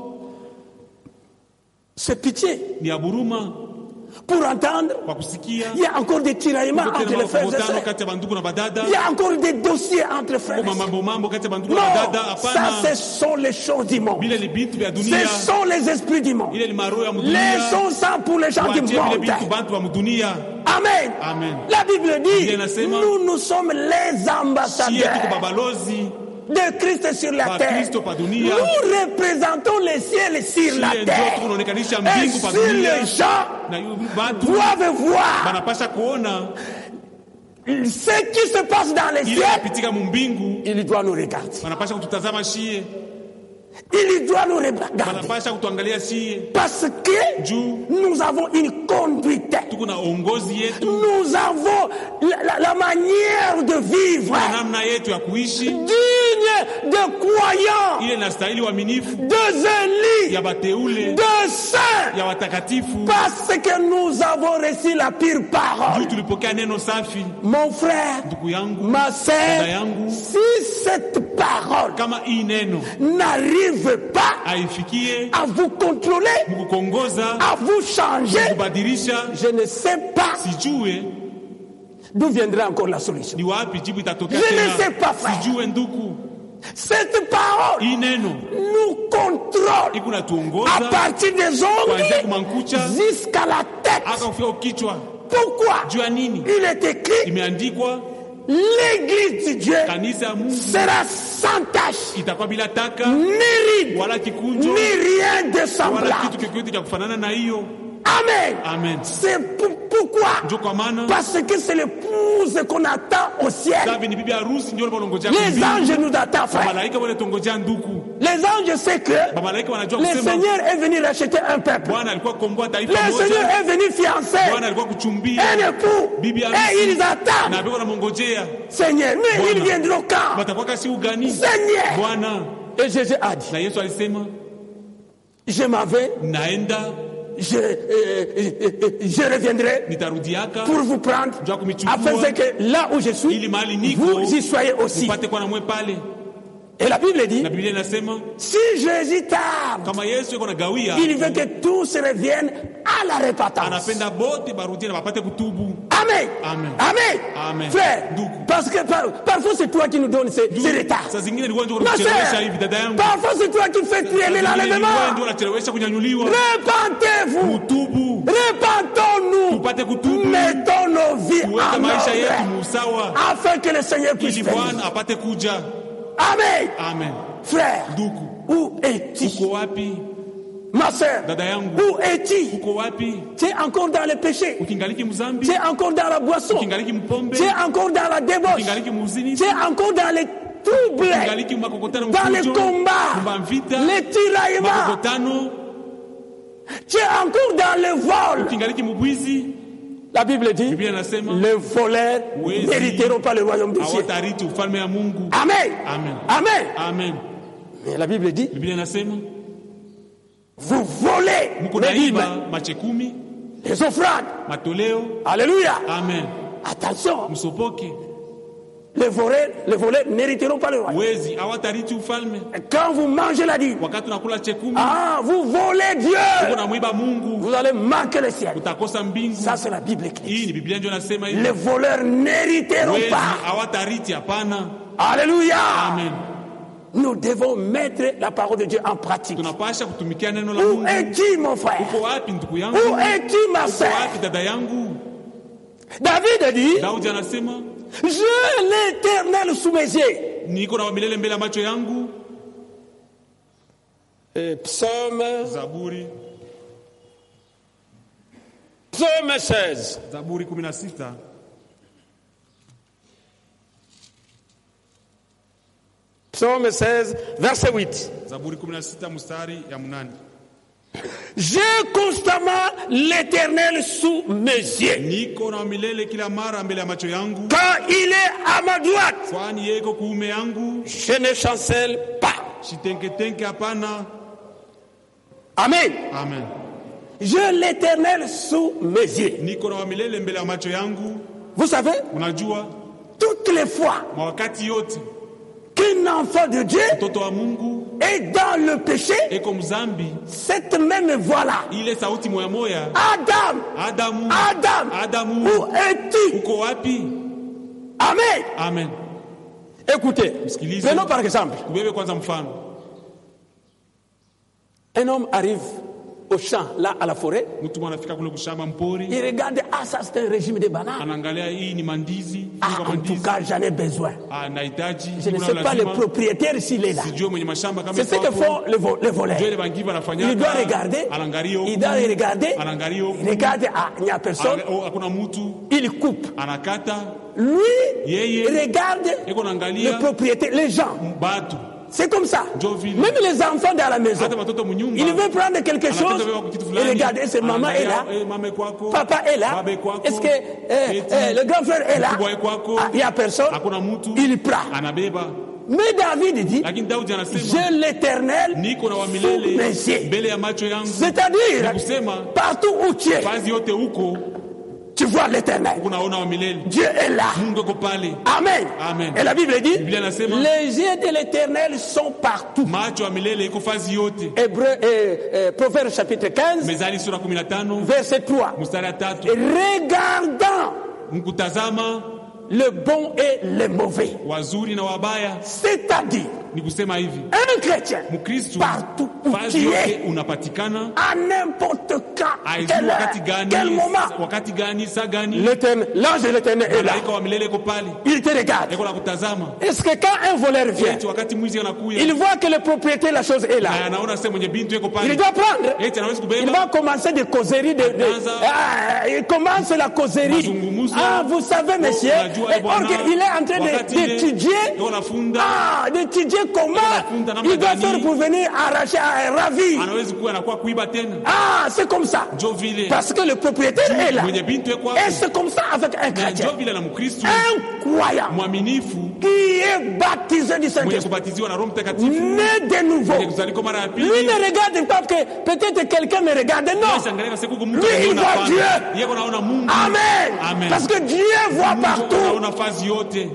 C'est pitié. Ni aburuma. Pour entendre, Kwa kusikia. il y a encore des tiraillements entre les frères et Mkutano sœurs. kati ya bandugu na badada. Il y a encore des dossiers entre frères et Kuma sœurs. mambo mambo kati ya bandugu Non, na badada. ça Hapana. ce sont les choses du monde. Vile ni vitu vya Ce dunia. sont les esprits du monde. Ile ni maroho ya mdunia. Laissons ça pour les gens du Tuachie vile monde. vitu bantu wa mdunia. Amen. Amen. La Bible dit, Biblia inasema, nous, nous sommes les Shie tuko ambassadeurs babalozi. de Christ sur la Wa terre. Kristo pa dunia. Nous représentons le ciel sur la Shie ndio terre. tunaonekanisha Et mbingu pa si dunia. les gens Na yu batu doivent voir banapasha kuona ce qui se passe dans les ile cieux, inapitika mumbingu. il doit nous regarder. Banapasha kututazama shie. Il doit nous regarder. Banapasha kutuangalia shie. Parce que Juu nous avons une conduite. tuko na ongozi yetu. Nous avons la, la- la manière de vivre Na namna yetu ya kuishi. digne de croyants, Ile inastahili uaminifu de zélites, ya bateule, de saints, ya watakatifu. parce que nous avons reçu la pure Juu parole. tulipokea neno safi. Mon frère, Ndugu yangu, ma dada sœur, yangu, si cette parole kama hii neno n'arrive pas haifikie à vous contrôler, mkukongoza, à vous changer, kubadilisha, je ne sais pas sijue d'où viendra encore la solution. ni wapi jibu itatokea Je ne tena. sais pas, frère. Sijue ndugu, Cette parole hii neno nous contrôle iko à natuongoza partir des kuanzia ongles kumankucha jusqu'à la tête. aka kufika kichwa. Pourquoi? Juu ya nini? Il est écrit, Imeandikwa l'église de Dieu kanisa ya Mungu sera sans tache, itakuwa bila taka ni ride, wala kikunjo ni rien de wala semblable. kitu chochote cha kufanana na hiyo. Amen. Amen. C'est pour- pourquoi? Ndio kwa maana Parce que c'est l'épouse qu'on attend au ciel. sabi ni bibi harusi ndio wanangojea Les kumbingu. anges nous attendent, frère. Malaika wale tongojea ndugu. Les anges savent que Malaika wanajua le kusema Seigneur est venu racheter un peuple. Bwana alikuwa kukomboa taifa Le Seigneur moja. est venu fiancer Bwana alikuwa kuchumbia un époux. bibi Et harusi ils attendent. na biko namongojea. Seigneur, mais Bwana. ils viendront quand? Watakuwa kasi ugani? Seigneur. Bwana. Et Jésus a dit, Na Yesu alisema je m'en vais, naenda je, euh, euh, euh, je reviendrai nitarudiaka pour vous prendre, Njoo kumichukua. afin que là où je suis, ili mahali niko vous y soyez aussi. upate kwa na mwe pale. Et la Bible dit, Na Biblia inasema si Jésus tarde, kama Yesu yuko na gawia, il veut que tous reviennent à la repentance. anapenda bote barudie na wapate kutubu. Amen. Amen. Amen. Amen. Frère, Ndugu. parce que par- parfois c'est toi qui nous donnes ces, ces retards. Saa zingine ni wewe ndio Ma unachelewesha sœur, hivi dada yangu. parfois c'est toi qui fais trier Saa zingine ni wewe ndio l'enlèvement. unachelewesha kunyanyuliwa. Repentez-vous. Kutubu. Repentons-nous. Tupate kutubu. Mettons nos vies Tuweke en maisha yetu ordre musawa afin que le Seigneur puisse ili venir. Bwana apate kuja. Amen. Amen. Frère, Ndugu, où es-tu? uko wapi? Ma sœur, Dada yangu, où es-tu? uko wapi? Tu es encore dans le péché. Ukingaliki mzambi? Tu es encore dans la boisson. Ukingaliki mpombe? Tu es encore dans la débauche. Ukingaliki muzini? Tu es encore dans les troubles, Ukingaliki makokotano dans les mfujo? combats, Mvita? les tiraillements. Makokotano? Tu es encore dans le vol. Ukingaliki mubwizi? La Bible dit, Biblia inasema les voleurs Wezi. n'hériteront pas le royaume des cieux. hawatariti ufalme ya Mungu. Amen. Amen. Amen. Amen. Mais la Bible dit, Biblia inasema vous volez mko les dîmes, naiba machekumi, les offrandes. matoleo. Alléluia. Amen. Attention, Msopoke. les voleurs, les voleurs n'hériteront pas le royaume. Wezi hawatariti ufalme. Quand vous mangez la dîme, Wakati unakula chekumi, ah, vous volez Dieu. uko na mwiba Mungu, Vous allez manquer le ciel. utakosa mbingu. Ça, c'est la Bible qui Hii dit. ni Biblia ndio inasema hivi. Les voleurs n'hériteront Wezi pas. hawatariti, hapana. Alléluia. Amen. Nous devons mettre la parole de Dieu en pratique. Tunapasha kutumikia neno la Où Mungu. es-tu, mon frère? Uko wapi ndugu yangu? Où es-tu, ma Uko sœur? wapi dada yangu? David dit, Daudi anasema j'ai l'Éternel sous mes yeux. niko na wamilele mbele ya macho yangu. Et psaume, Zaburi, psaume seize. Zaburi kumi na sita. Psaume seize, verset huit. Zaburi kumi na sita mstari ya mnane. J'ai constamment l'Éternel sous mes yeux. Niko na milele kila mara mbele ya macho yangu. Quand il est à ma droite, Kwani yeko kuume yangu. je ne chancelle pas. Shitenke-tenke hapana. Amen. Amen. J'ai l'Éternel sous mes yeux. Niko na milele mbele ya macho yangu. Vous savez, Unajua toutes les fois mawakati yote qu'un enfant de Dieu mtoto wa Mungu est dans le péché, eko mzambi, cette même voix-là, ile sauti moya moya, Adam, Adamu, Adam, Adamu, où es-tu? uko wapi? Amen. Amen. Écoutez, Msikilize. prenons par exemple, Kubebe kwanza mfano. un homme arrive au champ, là, à la forêt, Mtu mwanafika kule kushamba mpori, il regarde, ah, ça c'est un régime de bananes. anaangalia hii ni mandizi, Ah, kwa en tout mandizi. cas, j'en ai besoin. Ah, nahitaji. Je ne kuna sais pas le lazima. propriétaire s'il est là. Sijue mwenye mashamba kama C'est ce que iko font hapo. les, vo- les voleurs. Ndio ile bangi wanafanyaka. Il doit regarder, Anaangalia huko. il doit regarder, Anaangalia huko. il regarde, ah, il n'y a personne, Ana- oh, hakuna mtu, il coupe. anakata, Lui, Yeye. il regarde eko le naangalia propriétaire, les gens. batu. C'est comme ça. Ndio vile. Même les enfants dans la maison. Hata watoto munyumba. Il veut prendre quelque Anapenda chose beba kitu et fulani. regarde, est-ce que maman est là? Anaangalia, eh, mama kwako. Papa est là? Baba kwako. Est-ce que eh, Eti. eh, le grand frère est là? Mkubwa kwako. Ah, il n'y a personne. Hakuna mtu. Il prend. Anabeba. Mais David dit, Lakini Daudi anasema j'ai l'Éternel niko na wa sous milele mes yeux. mbele ya macho yangu. C'est-à-dire, Ni kusema partout où tu es, fazi yote huko tu vois l'Éternel. unaona wa milele. Dieu est là. Mungu yuko pale. Amen. Amen. Et la Bible dit, Biblia inasema les yeux de l'Éternel sont partout. macho ya milele iko fazi yote. Hébreu, eh, eh, Proverbe chapitre quinze, Mezali sura kumi na tano verset trois. mstari ya tatu. Regardant Mkutazama le bon et le mauvais. wazuri na wabaya, C'est-à-dire, ni kusema hivi un chrétien, Mkristo partout où fazi tu yote es, unapatikana, à n'importe quand, haijui quelle wakati heure, gani, quel moment, wakati gani, saa gani, l'éternel, l'ange de l'éternel est là. malaika wa milele iko pale, Il te regarde. iko na kutazama. Est-ce que quand un voleur vient, Eti wakati mwizi anakuya, il voit que le propriétaire, la chose est là, na anaona sema mwenye bintu iko il pale, doit prendre. eti anaweza Il kubeba. va commencer des causeries. De, de, Anaanza- ah, il commence la causerie. Mazungumzo. Ah, vous savez, monsieur, Unajua, eh, bwana, or que il est en train de- wakati ile, d'étudier. iko nafunda, Ah, d'étudier comment Anafunza namna il doit gani. faire pour venir arracher, ah, ravir. anawezi kuwa anakuwa kuiba tena. Ah, c'est comme ça. Njo vile Parce que le propriétaire est là. mwenye bintu iko Et hapo, c'est comme ça avec un na chrétien. njo vile na Mkristo Incroyable. mwaminifu Qui est baptisé du mwenye Saint-Esprit. kubatiziwa na Roho Mtakatifu, Né de nouveau. mwenye kuzaliko mara ya Lui pili. ne regarde pas que peut-être quelqu'un me regarde. Non. Shangalia siku Lui, mtu il anaona voit pana. Dieu. Yeye anaona Mungu. Amen. Amen. Parce que Dieu voit Mungu partout. anaona fazi yote.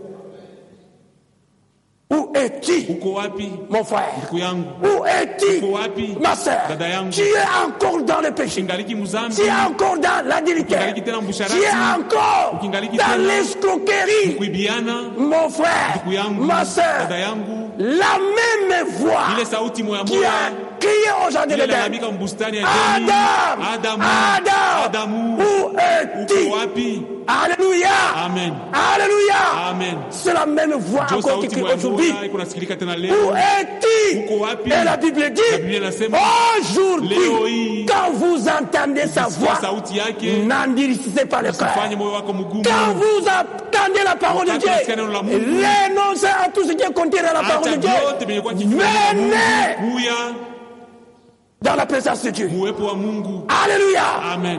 Où es-tu, Uko wapi mon frère? ndugu yangu? Où es-tu, Uko wapi ma sœur? dada yangu? Tu es encore dans le péché. Ukingaliki mzambi, Tu es encore dans l'adultère. Ukingaliki tena mbusharati. Tu es encore Ukingaliki dans tena l'escroquerie. kuibiana, Mon frère, ndugu yangu, ma sœur, dada yangu, la même voix ile sauti moya qui moya a crié au jardin ile d'Éden. lalamika mbustani ya Edeni. Adam, Adamu, Adam, Adamu, où es-tu? uko wapi? Alléluia. Amen. Alléluia. Amen. C'est la même voix Njo encore qui sauti crie moya aujourd'hui. moya iko nasikilika tena Où leo. es-tu? Uko wapi? Et la Bible La dit, Biblia inasema Leo aujourd'hui, hii, quand vous entendez sa sikia voix, sauti yake, n'endurcissez pas le usifanye cœur. moyo wako mgumu. Quand vous entendez la parole de Wakati unasikia neno la Dieu, Mungu, renoncez à tout ce qui est contraire à la parole acha de Dieu. vyote vyenye kuwa kinyume na Mungu. Venez Kuya dans la présence de Dieu. muwepo wa Mungu. Alléluia. Amen.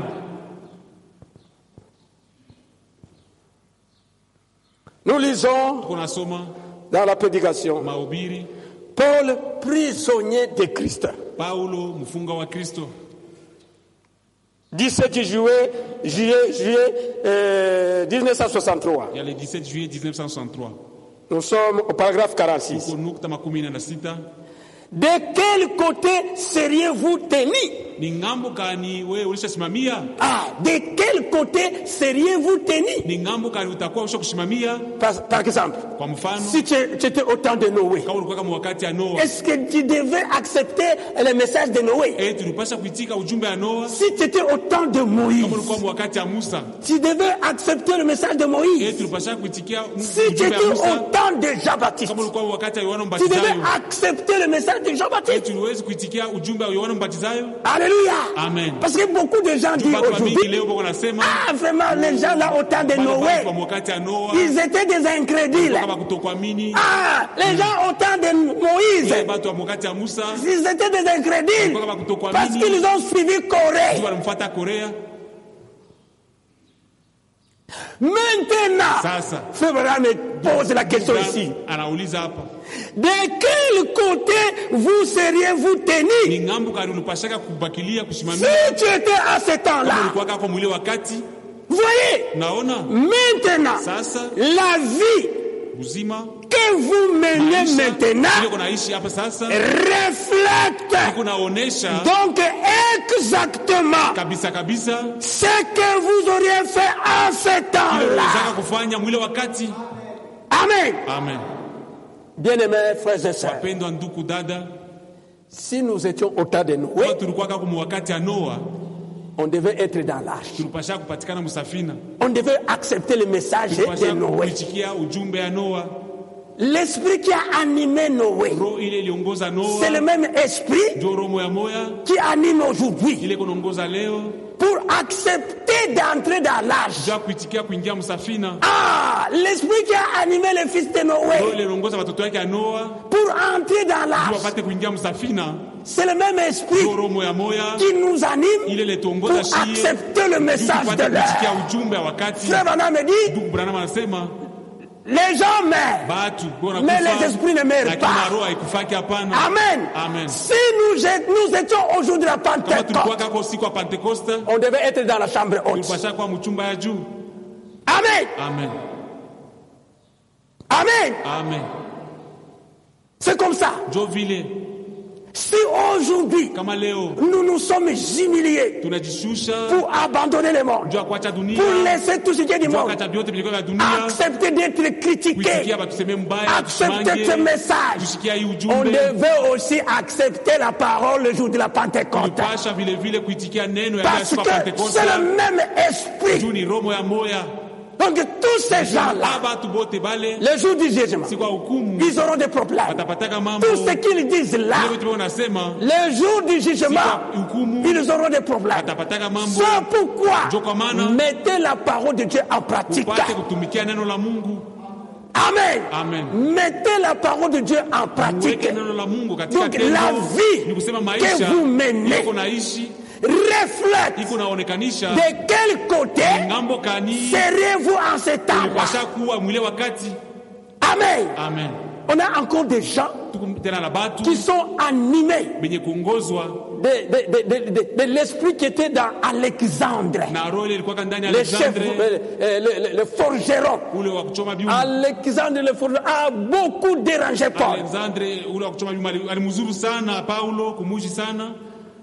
Nous lisons Tuko nasoma dans la prédication, mahubiri, Paul, prisonnier de Christ. Paulo mfunga wa Kristo, dix-sept juillet, juillet, juillet euh, dix-neuf cent soixante-trois. ya le dix-sept juillet dix-neuf cent soixante-trois. Nous sommes au paragraphe quarante-six. Tuko nukta makumi nne na sita. De quel côté seriez-vous tenu? Ni ngambo gani wewe ulishasimamia? Ah, de quel côté seriez-vous tenu? Ni ngambo gani utakuwa ushakusimamia? Par, par exemple, Kwa mfano, si tu, tu étais au temps de Noé, kama ulikuwa kama wakati ya Noa, est-ce que tu devais accepter le message de Noé? eh, tulipasha kuitika ujumbe ya Noa. Si tu étais au temps de Moïse, Kama ulikuwa wakati ya Musa, tu devais accepter le message de eh, Moïse. tulipasha kuitikia Si tu ujumbe étais ya Musa. au temps de Jean-Baptiste, Kama ulikuwa wakati ya Yohana tu devais Mbatizayo, accepter le message de eh, Jean-Baptiste. tuliwezi kuitikia ujumbe wa Yohana Mbatizayo. Alléluia. Alléluia. Amen. Parce que beaucoup de gens disent Watu wa mingi aujourd'hui, leo bako nasema ah vraiment les gens là au temps de wale watu wa Noé, wakati ya Noa ils étaient des incrédules. kama kutokuamini. Ah, les gens au temps de Wale Moïse, watu wa wakati ya Musa ils étaient des incrédules kama parce kutokuamini. qu'ils ont suivi Corée. Walimfuata Korea. Maintenant, Sasa Frère Branham me pose la question ici. anauliza hapa, De quel côté vous seriez-vous tenu ni ngambo kali ulipashaka kubakilia kusimamia si tu étais à ce temps-là? ulikuwa kwa mwile wakati. Voyez, Naona maintenant, sasa la vie uzima que vous menez ile maintenant kunaishi hapa sasa reflète kunaonesha donc exactement kabisa kabisa ce que vous auriez fait en ce kile temps-là. unataka kufanya mwile wakati. Amen. Amen. Bien-aimés frères et sœurs, Wapendwa ndugu dada, si nous étions au temps de Noé, kwa tulikuwa kama wakati ya Noa, on devait être dans l'arche. tulipasha kupatikana msafina, On devait accepter le message de tulipasha Noé. kuitikia ujumbe ya Noa. L'esprit qui a animé Noé, Roho ile iliongoza c'est le Noa, même esprit ndio roho ya moya qui anime aujourd'hui. ile kunaongoza leo, Pour accepter d'entrer dans l'arche. ndio kuitikia kuingia msafina. Ah, l'esprit qui a animé le fils de Roho Noé ile iliongoza watoto wake ya Noa, pour entrer dans ndio l'arche. wapate kuingia msafina. C'est le même esprit Ndio roho ya moya qui nous anime ile ile pour tuongoza shie, accepter le message tupate de kuitikia l'heure. ujumbe wa wakati. Frère Branham me dit, Ndugu Branham anasema les gens meurent, batu bona mais kufa, les esprits ne meurent lakini pas. roho haikufaki hapana. Amen. Amen. Si nous, nous étions aujourd'hui à Kama tulikuwa Pentecôte, kako siku ya Pentecoste, on devait être dans la chambre haute. tulipasha kwa mchumba ya juu. Amen. Amen. Amen. Amen. C'est comme ça. Jo vile Si aujourd'hui, kama leo nous nous sommes humiliés tunajishusha pour abandonner le monde, juu ya kuacha dunia, pour laisser tout ce qui est du juu ya monde, kuacha vyote vilikuwa vya dunia, accepter d'être critiqué, kuisikia batuseme mbaya, accepter ce tusimange, message, tusikia hii on ujumbe. devait aussi accepter la parole le jour de la Pentecôte. Tulipasha vile vile kuitikia neno ya Parce siku que ya c'est Pentecoste, le même esprit. juu ni roho ya moya. Donc tous ces gens-là, Aba tu bote bale le jour du jugement, siku ya hukumu ils auront des problèmes. watapataka mambo. Tout ce qu'ils disent là, Leo tu unasema le jour du jugement, siku ya hukumu ils auront des problèmes. watapataka mambo. C'est pourquoi Ndio kwa maana mettez la parole de Dieu en pratique. upate kutumikia neno la Mungu. Amen. Amen. Mettez la parole de Dieu en pratique. Uweke neno la Mungu katika Donc tendo. la vie Ni kusema que maisha vous menez iko naishi reflète iko naonekanisha de quel côté ngambo kani serez-vous en ce temps-là. ulipasha kuwa mwile wakati. Amen. Amen. On a encore des gens Tuko tena na batu qui sont animés benye kuongozwa de, de, de, de, de, de l'esprit qui était dans Alexandre. na roho ile ilikuwa ndani ya Le chef, Alexandre, le, le, le, le forgeron. ule wa kuchoma biuma. Alexandre le forgeron a beaucoup dérangé Paul. Alexandre ule wa kuchoma biuma alimzuru sana Paulo, kumuji sana.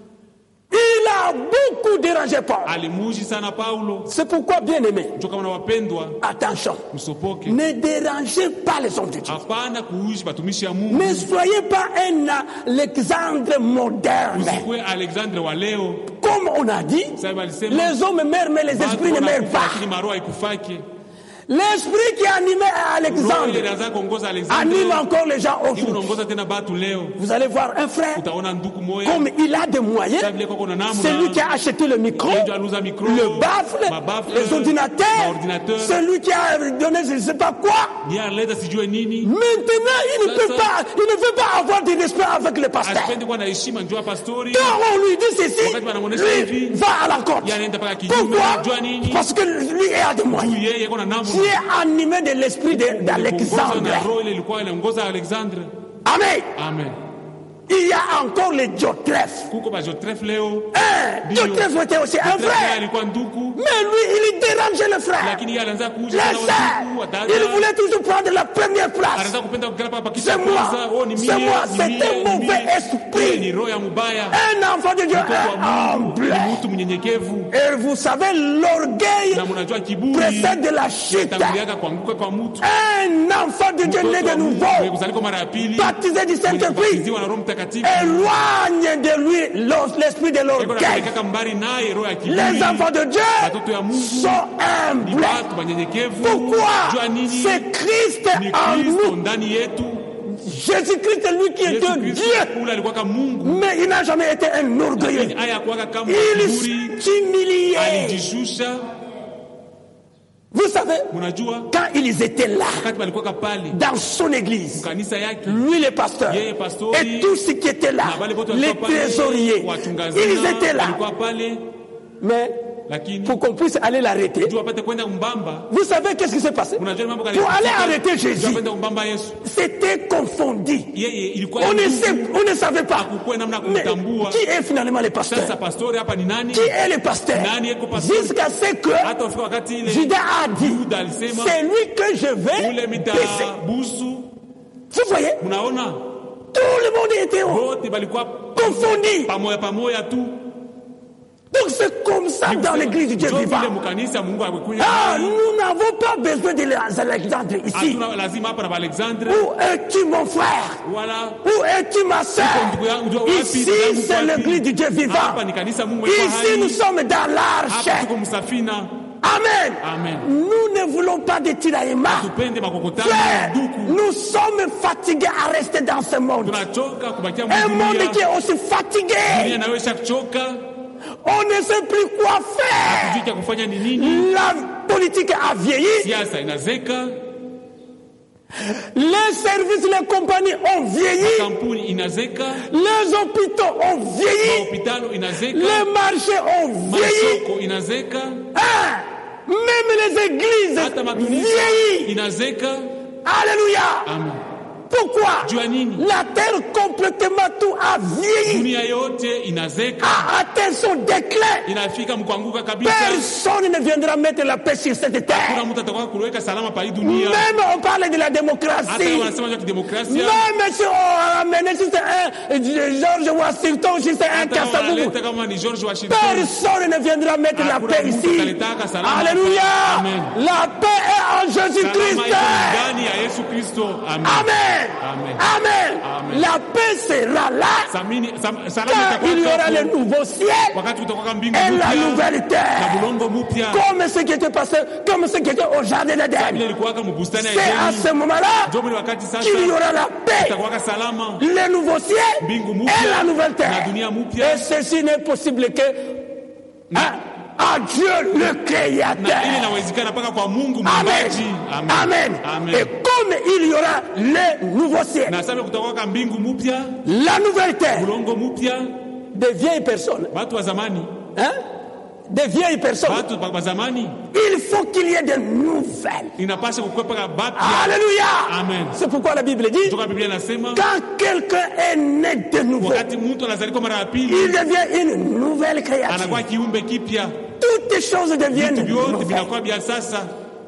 Il a beaucoup dérangé Paul. Alimuji sana Paulo. C'est pourquoi, bien aimé, Ndio kama na wapendwa attention, msopoke. ne dérangez pas les hommes de Dieu. Hapana kuishi batumishi ya Mungu. Ne soyez pas un Alexandre moderne. Usikue Alexandre wa leo. Comme on a dit, Sasa walisema les hommes meurent, mais les esprits ne meurent pas. lakini maroho haikufaki. L'esprit qui animait Roho ile Alexandre inaanza kuongoza Alexandre. anime encore les gens Hivi aujourd'hui. unaongoza tena batu leo. Vous allez voir un frère, Utaona ndugu moya. comme il a des moyens, Sasa vile kwa kuna namna. celui qui a acheté le micro, Yeye ndio aluza micro, le baffle, mabaffle, les ordinateurs, maordinateur. celui qui a donné je ne sais pas quoi. Ni aleta sijue nini. Maintenant, il ne Ça, peut ça. pas, il ne veut pas avoir de respect avec le pasteur. Asipendi kuwa na heshima njoo pastori. Quand on lui dit ceci, Wakati wanamuonesha lui hivi, va à l'encontre. yeye anaenda mpaka kinyume. Pourquoi? Jua nini? Parce que lui a des moyens. Huyu yeye kuna namna. Qui est animé de l'esprit de- Kuongoza d'Alexandre. na roho ile ilikuwa inaongoza Alexandre. Amen. Amen. Il y a encore les Diotrephes. Kuko ba Jotref leo. Hein, Ndio. Diotrephe était aussi un Jotref yeye frère. alikuwa nduku. Mais lui, il dérangeait le frère. Lakini yeye alianza kuuza Les sana nduku, sœurs, wadada. il voulait toujours prendre la première place. Anaanza kupenda kukala hapa C'est kisha moi. kwanza. Oh ni mie. C'est moi. ni C'est mie, un ni mauvais mie. esprit. Yeye ni roho ya mubaya. Un enfant de Dieu Mtoto est wa Mungu humble. ni mtu mnyenyekevu. Et vous savez, l'orgueil Na mnajua kiburi précède la chute. tanguliaka kuanguka kwa mtu. Un enfant de Dieu né Mtoto de wa Mungu nouveau, mwenye kuzaliwa mara ya pili. baptisé du Mwenye Saint-Esprit, kubatiziwa na Roho Mtakatifu. éloigne de lui l'os- l'esprit de Eko l'orgueil. napelekaka mbali naye roho ya kiburi. Les enfants de Dieu Watoto ya Mungu sont ni humbles. watu wanyenyekevu. Pourquoi? Jua nini? C'est Christ Ni en Kristo nous. ndani yetu. Jésus-Christ est lui qui Yesu était Kristo Dieu. ule alikuwa kama Mungu, Mais il n'a jamais été un orgueilleux. lakini haya hakuwa kama Il kiburi, s'humiliait. alijishusha. Vous savez, Mnajua quand ils étaient là, wakati walikuwa pale dans son église, kanisa yake, lui les pasteurs, yeye pastori et tous ceux qui étaient là, na wale wote les walikuwa pale, trésoriers, wachungazina ils étaient là. walikuwa pale, Mais lakini pour qu'on puisse aller l'arrêter, juu apate kwenda kumbamba. vous savez qu'est-ce qui s'est passé? Unajua mambo Pour aller arrêter juu Jésus, apende kumbamba Yesu, c'était confondu. yeye ilikuwa On ne, nguvu, sait, on ne savait pas. hakukuwa namna ya Mais kumtambua. qui est finalement le pasteur? Sasa pastori hapa ni nani? Qui est le pasteur? Nani eko pastori? Jusqu'à ce que Hata ufika wakati ile Judas a dit, Yuda alisema c'est lui que je vais ule baisser. mitabusu. Vous voyez, Mnaona tout le monde était wote balikuwa confondu. pamoja pamoja tu. Donc c'est comme ça dans l'église du Dieu Ndio vivant. vile mkanisa Mungu amekuja. Ah, nous n'avons pas besoin de Alexandre ici. Hatuna lazima hapa na Alexandre. Où es-tu mon frère? Wala Où es-tu ma soeur? Ici c'est l'église du Dieu vivant. hapa ni kanisa Mungu yuko Ici nous hai. sommes dans l'arche. Hapa tuko msafina. Amen. Amen. Nous ne voulons pas de tiraillements. Tupende makokotano Frère, duku. nous sommes fatigués à rester dans ce monde. Tunachoka kubakia Un monde qui mdunia. est aussi fatigué. Dunia nawe shachoka. On ne sait plus quoi faire. Hatujui cha kufanya ni nini. La politique a vieilli. Siasa inazeka, Les services, les compagnies ont vieilli. kampuni inazeka, Les hôpitaux ont vieilli. hospitalo inazeka, Les marchés ont vieilli. masoko inazeka, Hein? Même les églises hata makanisa vieilli. inazeka. Alléluia. Amen. Pourquoi? Jua nini? La terre complètement tout a vieilli. Dunia yote inazeka, A atteint son déclin. inafika mkuanguka kabisa. Personne ne viendra mettre la paix sur cette Kuna terre. mtu atakuwa kuweka salama pa hii dunia. Même on parle de la Hata démocratie. wanasema juu ya kidemokrasia, Même si on ramène si c'est un George Washington, si c'est un hata Kasavubu, wanaleta kama ni George Washington. personne ne viendra mettre la Hakuna paix mtu ici. atalitaka salama. Alléluia. Amen. La paix est en Salama Jésus-Christ. iko ndani ya Yesu Kristo. Amen. Amen. Amen. Amen. Amen. La paix sera là Samini, sam, salama quand il y aura itakuwa le hapo. nouveau ciel Wakati kutakuwa mbingu et la mpya nouvelle na terre. bulongo mpya. Comme ce qui était passé, comme ce qui était au jardin Vile d'Éden. ilikuwaka mubustani ya C'est à Edeni. ce moment-là Ndio mwe wakati sasa qu'il y aura la paix, itakuwaka salama, le nouveau ciel mbingu et mpya la nouvelle na terre. dunia mpya. Et ceci n'est possible que Na, à, à Dieu le na ile Créateur. inawezekana mpaka kwa Mungu Amen. muumbaji. Amen. Amen. Et comme il y aura le nouveau ciel, Na sasa kutakuwa mbingu mpya, la nouvelle terre, bulongo mpya. des vieilles personnes, Watu wa zamani, hein? Des vieilles personnes. watu wa zamani Il faut qu'il y ait de nouvelles. inapasha kukwepa bapya. Alléluia. Amen. C'est pourquoi la Bible dit, Kutoka Biblia inasema quand quelqu'un est né de nouveau, wakati mtu anazalika mara ya pili il devient une nouvelle créature. anakuwa kiumbe kipya, Toutes les choses deviennent vitu vyote nouvelles. vinakuwa vya sasa,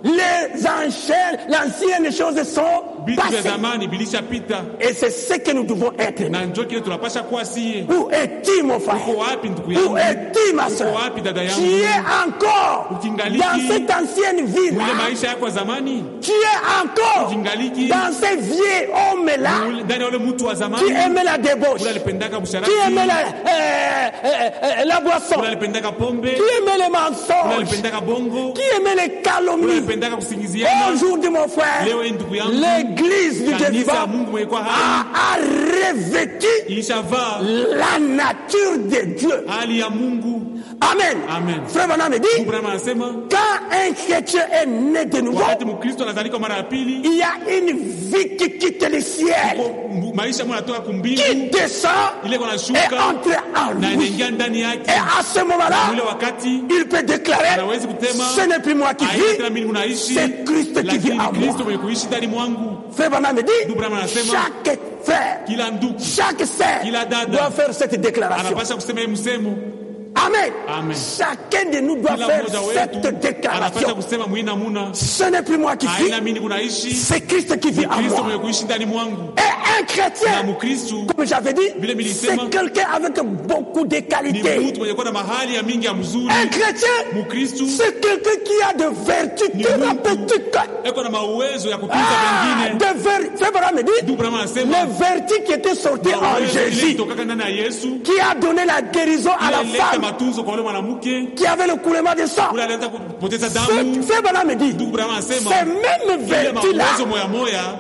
Les enchères, l'ancienne choses sont vitu vya passées. zamani vilishapita, Et c'est ce que nous devons être. na njoo kile tunapasha kuwa sie. Où es-tu, mon frère? Uko wapi ndugu Où yangu? es-tu, ma Uko soeur? wapi dada Tu yangu? es encore Ukingaliki dans cette ancienne Mule vie-là. maisha yako ya zamani, Tu es encore ukingaliki dans ces vieux hommes-là Mule- ndani ya ule mtu wa qui zamani aimaient la débauche, ule alipendaka qui busharati, aimaient la, euh, euh, euh, la boisson, ule alipendaka pombe, qui aimaient les ule mensonges, alipendaka bongo, qui aimaient les ule calomnies. alipendaka kusingiziana. Aujourd'hui, mon frère, Leo hii ndugu yangu, l'église du Dieu kanisa ya vivant Mungu mwekwa hai a, a revêtu ilishavaa la nature de Dieu. hali ya Mungu. Amen. Amen. Frère Branham dit, Abraham anasema quand un chrétien est né de nouveau, wakati Mkristo anazalika mara ya pili, il y a une vie qui quitte le ciel, ko- maisha mwana toka qui kumbingu descend ile kona et shuka entre en na lui. inaingia ndani yake. Et à ce moment-là, Ule wakati il peut déclarer, anawezi kusema ce n'est plus moi qui haina vis, tena mimi unaishi, c'est Christ qui vit lakini en Kristo moi. mwenye kuishi ndani mwangu. Frère Branham dit, Abraham anasema chaque frère, kila ndugu chaque sœur Kila dada doit faire cette déclaration. anapasha kusema hii msemo. Amen. Amen. Chacun de nous doit Kila faire mmoja cette wetu anapasha déclaration. kusema mwina namuna, Ce n'est plus moi qui vis, haina mimi kunaishi, c'est Christ qui vit en Kristo moi. mwenye kuishi ndani mwangu. Et un Na chrétien, Mkristo comme j'avais dit, Vile milisema, c'est quelqu'un avec beaucoup de ni qualités. mtu mwenye kuwa na mahali ya mingi ya mzuri. Un chrétien, Mkristo c'est quelqu'un qui a de vertus Ni thérapeutiques. eko na mauwezo ya kutunza Ah, wengine. de ver- Frère Branham dit, Abraham anasema les vertus qui étaient sorties en mauwezo ile Jésus, itokaka ndani ya Yesu, qui a donné la guérison à la ile ileta femme matunzo kwa ule mwanamke qui avait le coulement de sang. ule alianza kupoteza Ce- damu. Frère Branham dit, Ndugu Abraham anasema ces mêmes ile vertus-là mauwezo moya moya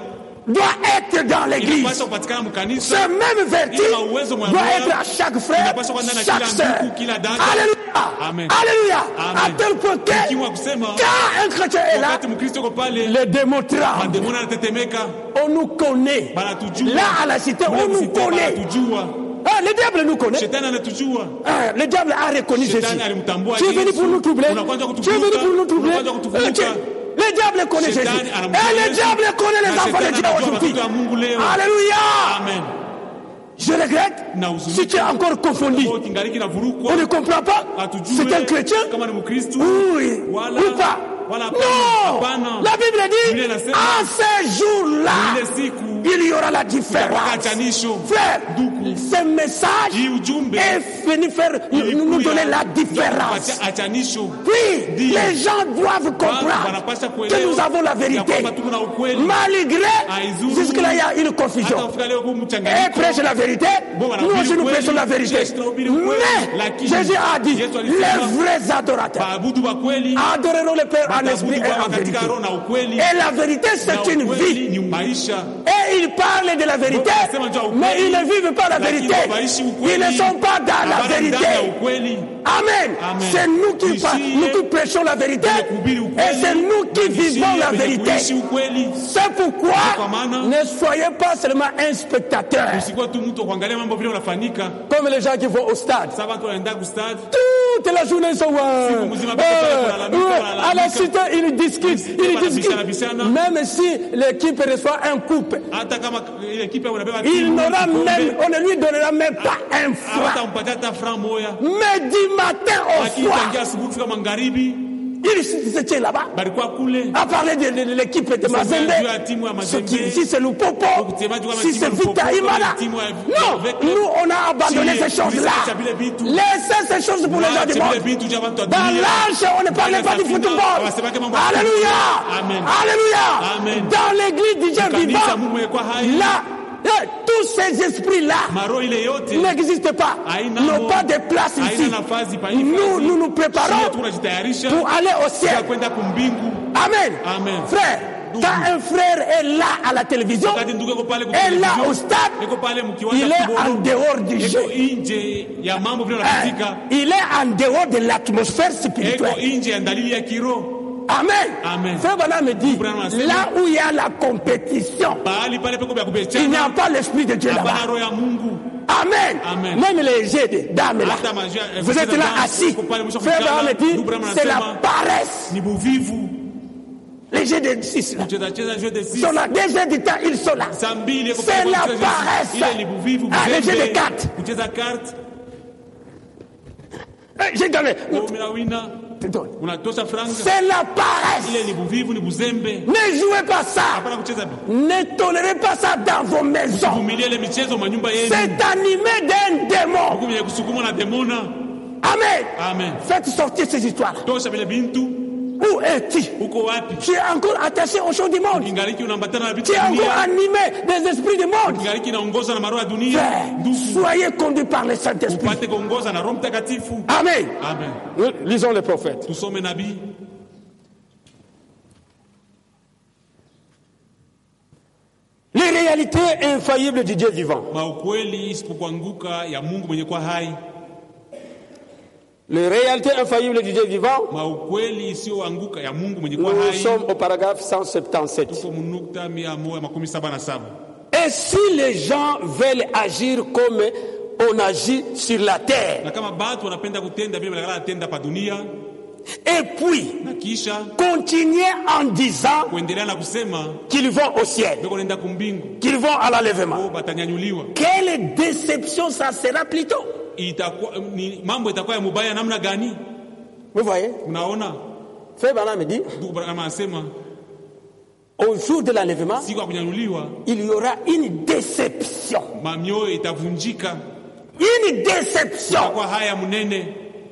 doit être dans l'église. inapaswa kupatikana mkanisa. Ce même vertu Ila uwezo mwa doit Mola être à chaque frère, inapaswa kuwa ndani ya chaque kila sœur. ndugu, kila dada. Alléluia. Amen. Alléluia. Amen. À tel point que Ikiwa kusema quand un chrétien est là, wakati mkristo uko pale, les démons tremblent. mademoni anatetemeka, On nous connaît. banatujua. Là à la cité, Mule on nous msite connaît. banatujua. Ah, le diable nous connaît. Shetani anatujua. Ah, le diable a reconnu Jésus. Shetani alimtambua Tu es venu Yesu. pour nous troubler. Unakuja Tu es venu pour nous troubler. Unakuja kutuvuta. Euh, tu- Le diable connaît Jésus. Shetani Et anamjua le Yesu. diable connaît les Na enfants de shetani Dieu anajua aujourd'hui. watoto wa Mungu leo. Alléluia. Amen. Je regrette Na huzunika. si tu es encore confondu. Kwa kingaliki na vurukwa. On ne comprend pas. Hatujue C'est un chrétien kama ni Mkristo. Oui. Wala- Ou pas. wala hapana. Non. Hapana. La Bible dit, Biblia inasema, en ces jours-là, ile siku il y aura la kutakuwa différence. chanisho. Frère, Ndugu. ce message Hii ujumbe est venu faire nous, nous donner la différence. Kupatia achanisho. Oui, Ndio. les gens doivent comprendre wanapaswa que kuelewa nous avons la ya vérité. kwamba tuko na ukweli. Malgré, Haizuru. jusque-là, il y a une Hata confusion. kufika leo kwa Et mchanganyiko. prêche la vérité, Bon, nous wanahubiri aussi nous ukweli, prêchons la vérité. sisi tunahubiri ukweli, Mais lakini Jésus a dit, Yesu alisema, les vrais adorateurs Waabudu wa kweli adoreront le Père en wataabudu esprit et Baba en vérité. katika roho na ukweli. Et la vérité, Na c'est une ukweli vie. ni maisha. Et ils parlent de la vérité, Bon, wanasema juu ya ukweli, mais ils ne vivent pas la lakini vérité. hawaishi ukweli. Ils ne sont pas dans la Habana ndani ya vérité. ukweli. Amen. Amen. C'est nous qui, par- Tuishie nous qui prêchons la vérité kuhubiri ukweli. et c'est nous qui Tuishie vivons la kwenye vérité. kuishi ukweli. C'est pourquoi Kwa maana, ne soyez pas seulement un spectateur usikuwa tu mtu wa kuangalia mambo vile unafanyika. comme les gens qui vont au stade. Sasa watu wanaenda kustadi. Toute la journée ils sont ouais, Siku mzima euh, pale kulalamika, ouais, kulalamika. à la cité ils discutent, ils Wanabishana, discutent. bishana. Même si l'équipe reçoit un coupe, Hata kama ile ekipe unabeba il timu, n'aura kikombe, même, on ne lui donnera même pas un franc. hawatampatia hata franc moja. Mais du matin au Lakini soir, tangia asubuhi kufika magharibi il se tient là-bas balikuwa kule à parler de, de- de l'équipe de Mazembe. juu ya timu ya Ce qui- Mazembe. Si c'est Lupopo, Kusemaji kama si timu c'est ya Lupopo, Vita kama Imana. timu ya- Non, avec- nous on a abandonné Si, ces choses-là. tuliacha vile vitu. Laissez ces choses pour les gens du Waache vile monde. vitu vya watu wa Dans dunia. l'âge, on ne parlait pas du Safina, football. hawasemake mambo ya Alléluia. Amen. Alléluia. Amen. Dans l'église du Dieu Kanisa vivant, Mungu yekwa hai. là, eh, tous ces esprits-là Maro ile yote n'existent pas, haina n'ont mo- pas de place haina ici. nafasi pa hii Nous, fasi. nous nous Sisi préparons tunajitayarisha pour aller au ya ciel. kwenda kumbingu. Amen. Amen. Frère, quand un frère est là à la télévision, Wakati ndugu yuko pale kwa est là television, au stade, yuko pale mkiwanja il est kubwa, en dehors du yuko jeu. nje ya mambo vile yanapitika, Hein, il est en dehors de l'atmosphère yuko spirituelle. nje ya dalili ya kiroho. Amen. Amen. Frère Branham me dit, Branham anasema, là où il y a la compétition, Pahali pale peko vya il n'y kubechana, a pas l'esprit de Dieu hapana là-bas. roho ya Mungu. Amen. Amen. Même les jeux de dames là, Hata majua- vous êtes là dance, assis. uko pale mwisho Frère kuchana, Branham me dit, ndugu Branham c'est la anasema, paresse. ni buvivu. Les jeux de six là, Kucheza cheza jeu de ils six. sont là, deux heures du temps, ils sont là. Saa mbili yuko C'est pale la kucheza jeu de six. paresse. Ile ni buvivu, Ah, les buzembe. jeux de cartes. Kucheza carte, Eh, J'ai donné. kuumia wina, Donne. unatosha franga. C'est la paresse. Ile ni buvivu, ni buzembe. Ne jouez pas ça. Hapana kucheza bi. Ne tolérez pas ça dans vos maisons. Vumilia ile michezo manyumba yenu. C'est animé d'un démon. Huku vyenye kusukumwa na demona. Amen. Amen. Faites sortir ces histoires. Tosha vile bintu. Où es-tu? Uko wapi? Tu es encore attaché aux choses du monde. Kingaliki unaambatana na vitu Tu es vya encore dunia. animé des esprits du monde. Kingaliki inaongozwa na maroho ya dunia. Frère, Ndugu, soyez conduits par le Saint-Esprit. upate kuongozwa na Roho Mtakatifu. Amen. Amen. Lisons les prophètes. Tusome nabii. Les réalités infaillibles du Dieu vivant. Maukweli isipokuanguka ya Mungu mwenye kwa hai. Les réalités infaillibles du Dieu vivant. Maukweli isiyoanguka ya Mungu mwenye kwa Nous hai. sommes au paragraphe cent soixante-dix-sept. Tuko mnukta mia moja makumi saba na saba. Et si les gens veulent agir comme on agit sur la terre, Na kama batu wanapenda kutenda vile wanataka kutenda pa dunia, et puis na kisha continuer en disant kuendelea na kusema qu'ils vont au ciel, beko nenda kumbingu, qu'ils vont à l'enlèvement, oh batanyanyuliwa, quelle déception ça sera plutôt. itakuwa ni mambo itakuwa ya mubaya namna gani? Vous voyez, Unaona, Frère Branham me dit, ndugu Branham anasema au jour de l'enlèvement, siku ya kunyanyuliwa il y aura une déception. mamioyo itavunjika, Une déception. itakuwa haya munene.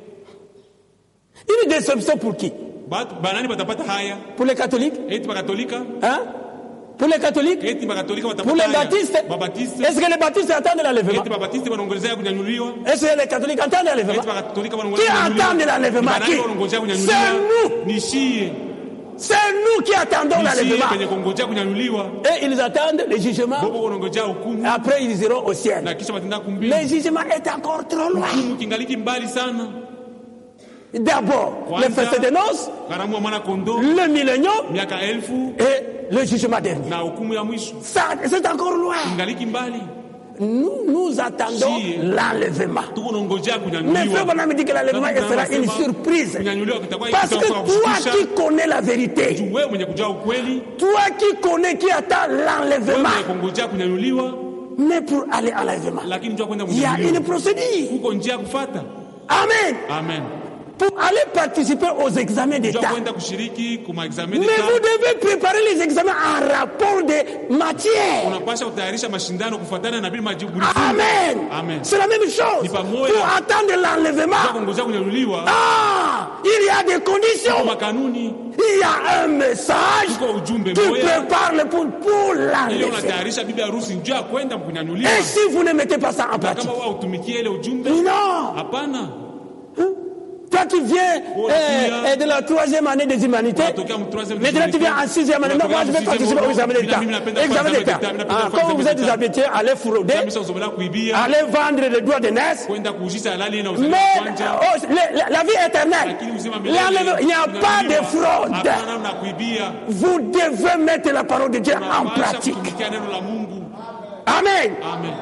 Une déception pour qui? Batu banani batapata haya? Pour les catholiques? Eti bakatolika? Hein? Pour les catholiques? Eti bakatolika Pour watapata les haya? baptistes? Babatiste? Est-ce que les baptistes attendent l'enlèvement? Eti babatiste wanaongozea kunyanyuliwa? Est-ce que les catholiques attendent l'enlèvement? Eti bakatolika Qui wanaongozea kunyanyuliwa? attend de l'enlèvement? Banani Qui? wanaongozea C'est kunyanyuliwa? nous. Ni shie. C'est nous qui attendons l'enlèvement. penye kungojea kunyanyuliwa. Et ils attendent le jugement. Bobo wanangojea hukumu. Après ils iront au ciel. Na kisha watenda kumbini. Le jugement est encore trop loin. Hukumu kingaliki mbali sana. D'abord, le fête de noces, karamu ya mwana kondoo, le millénium, miaka elfu, et le jugement dernier. na hukumu ya mwisho. Ça, c'est encore loin. Kingaliki mbali. Nous, nous attendons Si, l'enlèvement. tukunongojea Mais kunyanyuliwa. frère Branham dit que l'enlèvement sera une surprise. Kunyanyuliwa kitakuwa Parce que kitakuwa toi kushusha. qui connais la vérité, Wewe mwenye kujua ukweli, toi qui connais, qui attend wewe l'enlèvement, mwenye kungojea kunyanyuliwa, mais pour aller à l'enlèvement, lakini njoo kwenda il y a kunyanyuliwa. une procédure. Huko njia ya kufuata. Amen. Amen. Pour aller participer aux examens Njoo d'État. kwenda kushiriki kuma examen Mais d'État. vous devez préparer les examens en rapport de matière. Unapasha kutayarisha mashindano kufuatana na vile majibu. Amen. Amen. C'est la même chose. Ni pamoja. Pour attendre l'enlèvement, Njoo kungojea kunyanyuliwa. ah, il y a des conditions. Kwa kanuni, Il y a un message kwa ujumbe qui moya. prépare le pour, pour Ile l'enlèvement. unatayarisha bibi harusi njoo ya kwenda kunyanyuliwa. Et si vous ne mettez pas ça en Na pratique, kama wao utumikie ile ujumbe, non. hapana. Toi tu viens Oh, euh, euh, de la troisième année des humanités. Unatokea mu troisième Maintenant tu viens en sixième année. Non, moi je vais participer aux examens d'État. Examen d'État. Ah, quand vous êtes des habitués, allez frauder, Usomela kuibia, allez vendre les droits de naissance. kwenda kuujisha halali na uzima Mais kwanza. oh, le- la, la vie éternelle, Lakini uzima milele, l'enlèvement, il n'y a pas de fraude. hapana namna kuibia. Vous devez mettre la parole de Dieu en Unapasha pratique. kutumikia neno la Mungu. Amen. Amen.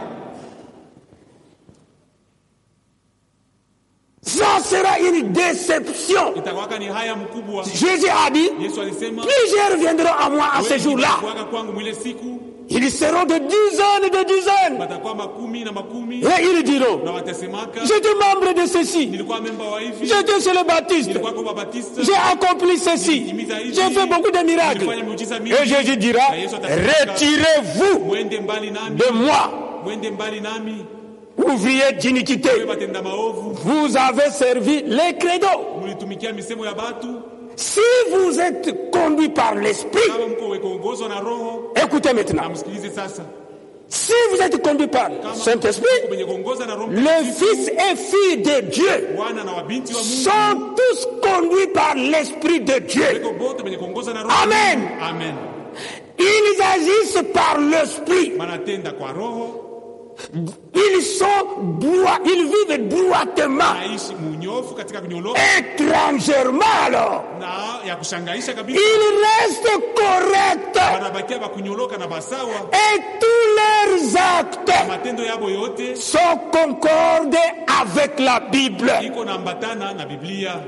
Ça sera une déception. Itakuwa ni haya mkubwa. Jésus a dit, Yesu alisema, plusieurs viendront à moi à ce jour-là. Kuwaka kwangu mwile siku, Ils seront de dizaines et de dizaines. batakuwa makumi na makumi, Et ils diront, na watasemaka, j'étais membre de ceci. nilikuwa memba wa hivi, J'étais chez le Baptiste. nilikuwa kwa Baptiste, J'ai accompli ceci. J'ai fait beaucoup de miracles. nilifanya miujiza mingi. Et Jésus dira, Na Yesu atasema, retirez-vous mwende mbali nami, de moi, mwende mbali nami, ouvriers d'iniquité. wewe batenda maovu, Vous avez servi les credos. mulitumikia misemo ya batu. Si vous êtes conduit par l'esprit, Kama mko wekoongozwa na roho, écoutez maintenant. namsikilize sasa. Si vous êtes conduit par le Kama Saint-Esprit, mwenye kuongoza na roho, les fils et filles de Dieu wana na wabinti wa Mungu, sont tous conduits par l'Esprit de Dieu. weko bote mwenye kuongoza na roho. Amen. Amen. Ils agissent par l'Esprit. Wanatenda kwa roho, Ils sont droits, ils vivent droitement. naishi munyofu katika kunyoloka Étrangèrement alors, na ya kushangaisha kabisa. ils restent corrects. Wanabakia bakunyoloka na basawa, Et tous leurs actes matendo yabo yote sont concordés avec la Bible. iko na ambatana na Biblia.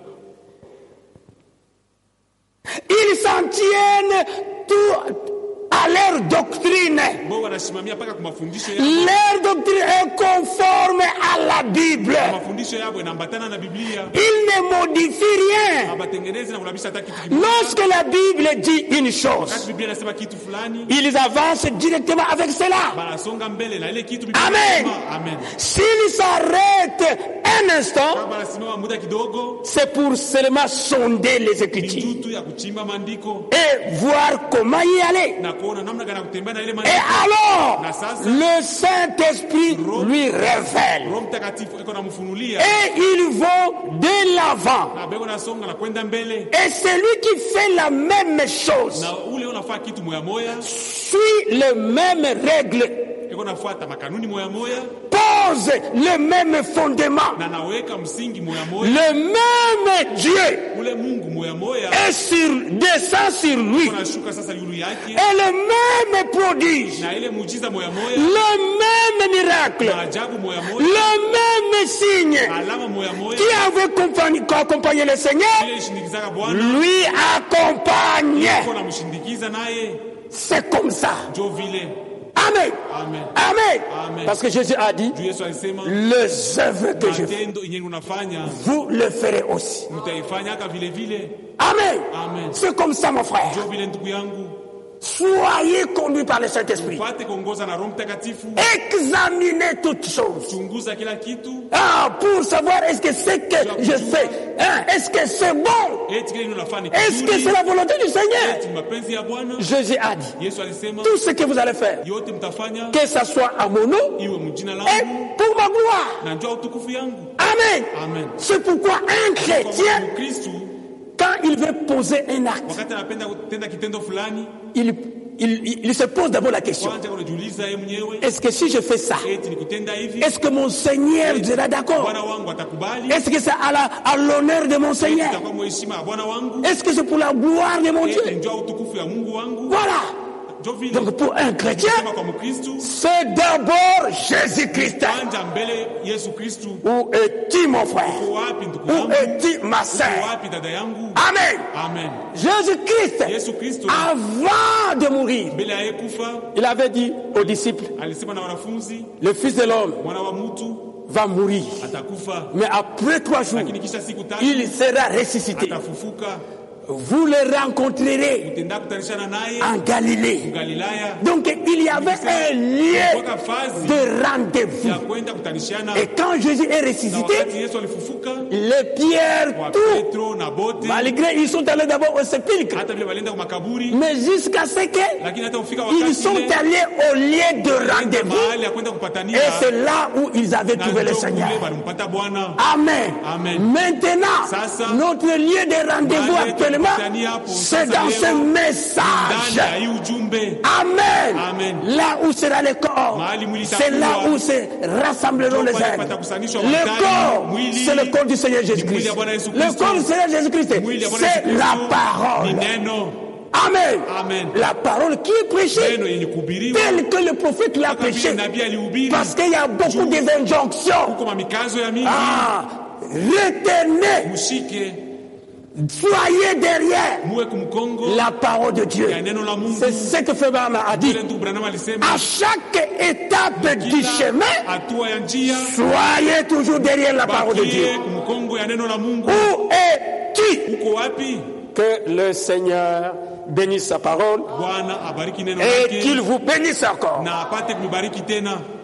Ils s'en tiennent tout à leur doctrine. Bo wanasimamia paka kwa mafundisho yao. Leur doctrine est conforme à la Bible. Mafundisho yao yanaambatana na Biblia. Ils ne modifient rien. Abatengeneze na kulabisha hata kitu kimoja. Lorsque la Bible dit une chose, Wakati Biblia inasema kitu fulani, ils avancent directement avec cela. banasonga mbele na ile kitu Biblia Amen. inasema. Amen. S'ils s'arrêtent un instant, Kama banasimama muda kidogo, c'est pour seulement sonder les ni Écritures tutu ya kuchimba maandiko et voir comment y aller. na kuona namna gani ya kutembea na ile Et maandiko. alors, Na sasa le Saint-Esprit lui révèle. Roho Mtakatifu iko namfunulia Et ils vont de l'avant. na bego nasonga na kwenda mbele, Et celui qui fait la même chose na ule unafaa kitu moya moya, suit les mêmes règles, iko nafuata makanuni moya moya, pose le même fondement. na naweka msingi moya moya. Le même Dieu Ule Mungu moya moya est sur, descend sur lui. unashuka sasa yulu yake, Et le même prodige, na ile muujiza moya moya, le même miracle, maajabu moya moya, le même signe alama moya moya, qui avait accompagné, accompagné le Seigneur, ile ishindikizaka Bwana lui accompagne. iko namshindikiza naye, C'est comme ça. njo vile. Amen. Amen. Amen. Amen. Parce que Jésus a dit, Juu Yesu alisema les œuvres que je fais, matendo yenye unafanya vous le ferez aussi. mtaifanya hata vile vile. Amen. Amen. C'est comme ça, mon frère. Njo vile ndugu yangu, Soyez conduits par le Saint-Esprit. pate kuongoza na Roho Mtakatifu, Examinez toutes choses. chunguza kila kitu, Ah, pour savoir est-ce que ce que je fais, hein, est-ce que c'est bon? eti kile unafanya Est-ce que c'est la volonté du Seigneur? eti mapenzi ya Bwana. Jésus a dit, Yesu alisema tout ce que vous allez faire, yote mtafanya que ça soit à mon nom iwe mjina et langu pour ma gloire. na njoo utukufu yangu. Amen. Amen. C'est pourquoi un Kwa chrétien, Mkristo quand quand il veut poser un acte, wakati anapenda kutenda kitendo fulani, il, il, il, il se pose d'abord la question. kwanza anajiuliza yeye mwenyewe, Est-ce que si je fais ça, eti nikutenda hivi, est-ce que mon Seigneur sera d'accord? Bwana wangu atakubali? Est-ce que c'est à, la, à l'honneur de mon Seigneur? Itakuwa mheshima ya Bwana wangu? Est-ce que c'est pour la gloire de mon Dieu? Eti njoo utukufu ya Mungu wangu? Voilà. Njoo vile. Donc pour un chrétien, Kama kwa Mkristo, c'est d'abord Jésus-Christ. kwanza mbele Yesu Kristo. Où es-tu mon frère? Uko wapi ndugu Où yangu? es-tu ma Uko sœur? wapi dada yangu? Amen. Amen. Jésus-Christ, Yesu Kristo avant de mourir, mbele ya kufa il avait dit aux disciples, alisema na wanafunzi, le Fils de l'homme mwana wa mtu va mourir. atakufa, Mais après trois jours, lakini kisha siku tatu il sera ressuscité. atafufuka. Vous le rencontrerez Utaenda kutanishana naye en Galilée. Galilaya. Donc il y avait un lieu Kwa fazi de rendez-vous. ya kwenda kutanishana. Et quand Jésus est Na ressuscité, wakati Yesu alifufuka, les pierres, wa tout, Petro na bote, malgré ils sont allés d'abord au sépulcre, hata vile walienda kwa makaburi, mais jusqu'à ce que lakini hata ufika ils wakati sont ile allés au lieu de rendez-vous. mahali ya kwenda kupatania, Et c'est là où ils avaient na trouvé le njoo Seigneur. kule walimpata Bwana. Amen. Amen. Maintenant, Sasa, notre lieu de rendez-vous mahali actuellement, tunapatania hapo c'est sasa dans ce leo, ndani message. ya hii ujumbe. Amen. Amen. Là où sera le corps, Mahali mwili c'est là itakuwa. où se rassembleront les Ndipo pale êtres. patakusanishwa Le matari, corps, mwili, c'est le corps du Seigneur mwili Jésus-Christ. ya Bwana Yesu Le Kristo. corps du Seigneur Jésus-Christ, Mwili ya Bwana Yesu c'est Kristo la ni parole. neno. Amen. Amen. La parole qui est prêchée, Neno yenye kuhubiriwa telle que le prophète l'a kama vile prêchée. nabii alihubiri. Parce qu'il y a beaucoup d'injonctions. Huko mamikazo ya mingi, Ah, retenez, mushike, soyez derrière muwe kumkongo la parole de Dieu. ya neno la Mungu. C'est ce que Frère a dit. Vile ndugu Branham alisema, À chaque étape du kila chemin, hatua ya njia soyez toujours derrière la parole de Dieu. bakie kumkongo ya neno la Mungu. Où es-tu? Uko wapi? Que le Seigneur bénisse sa parole Bwana abariki neno et lake qu'il vous bénisse encore. na apate kubariki tena.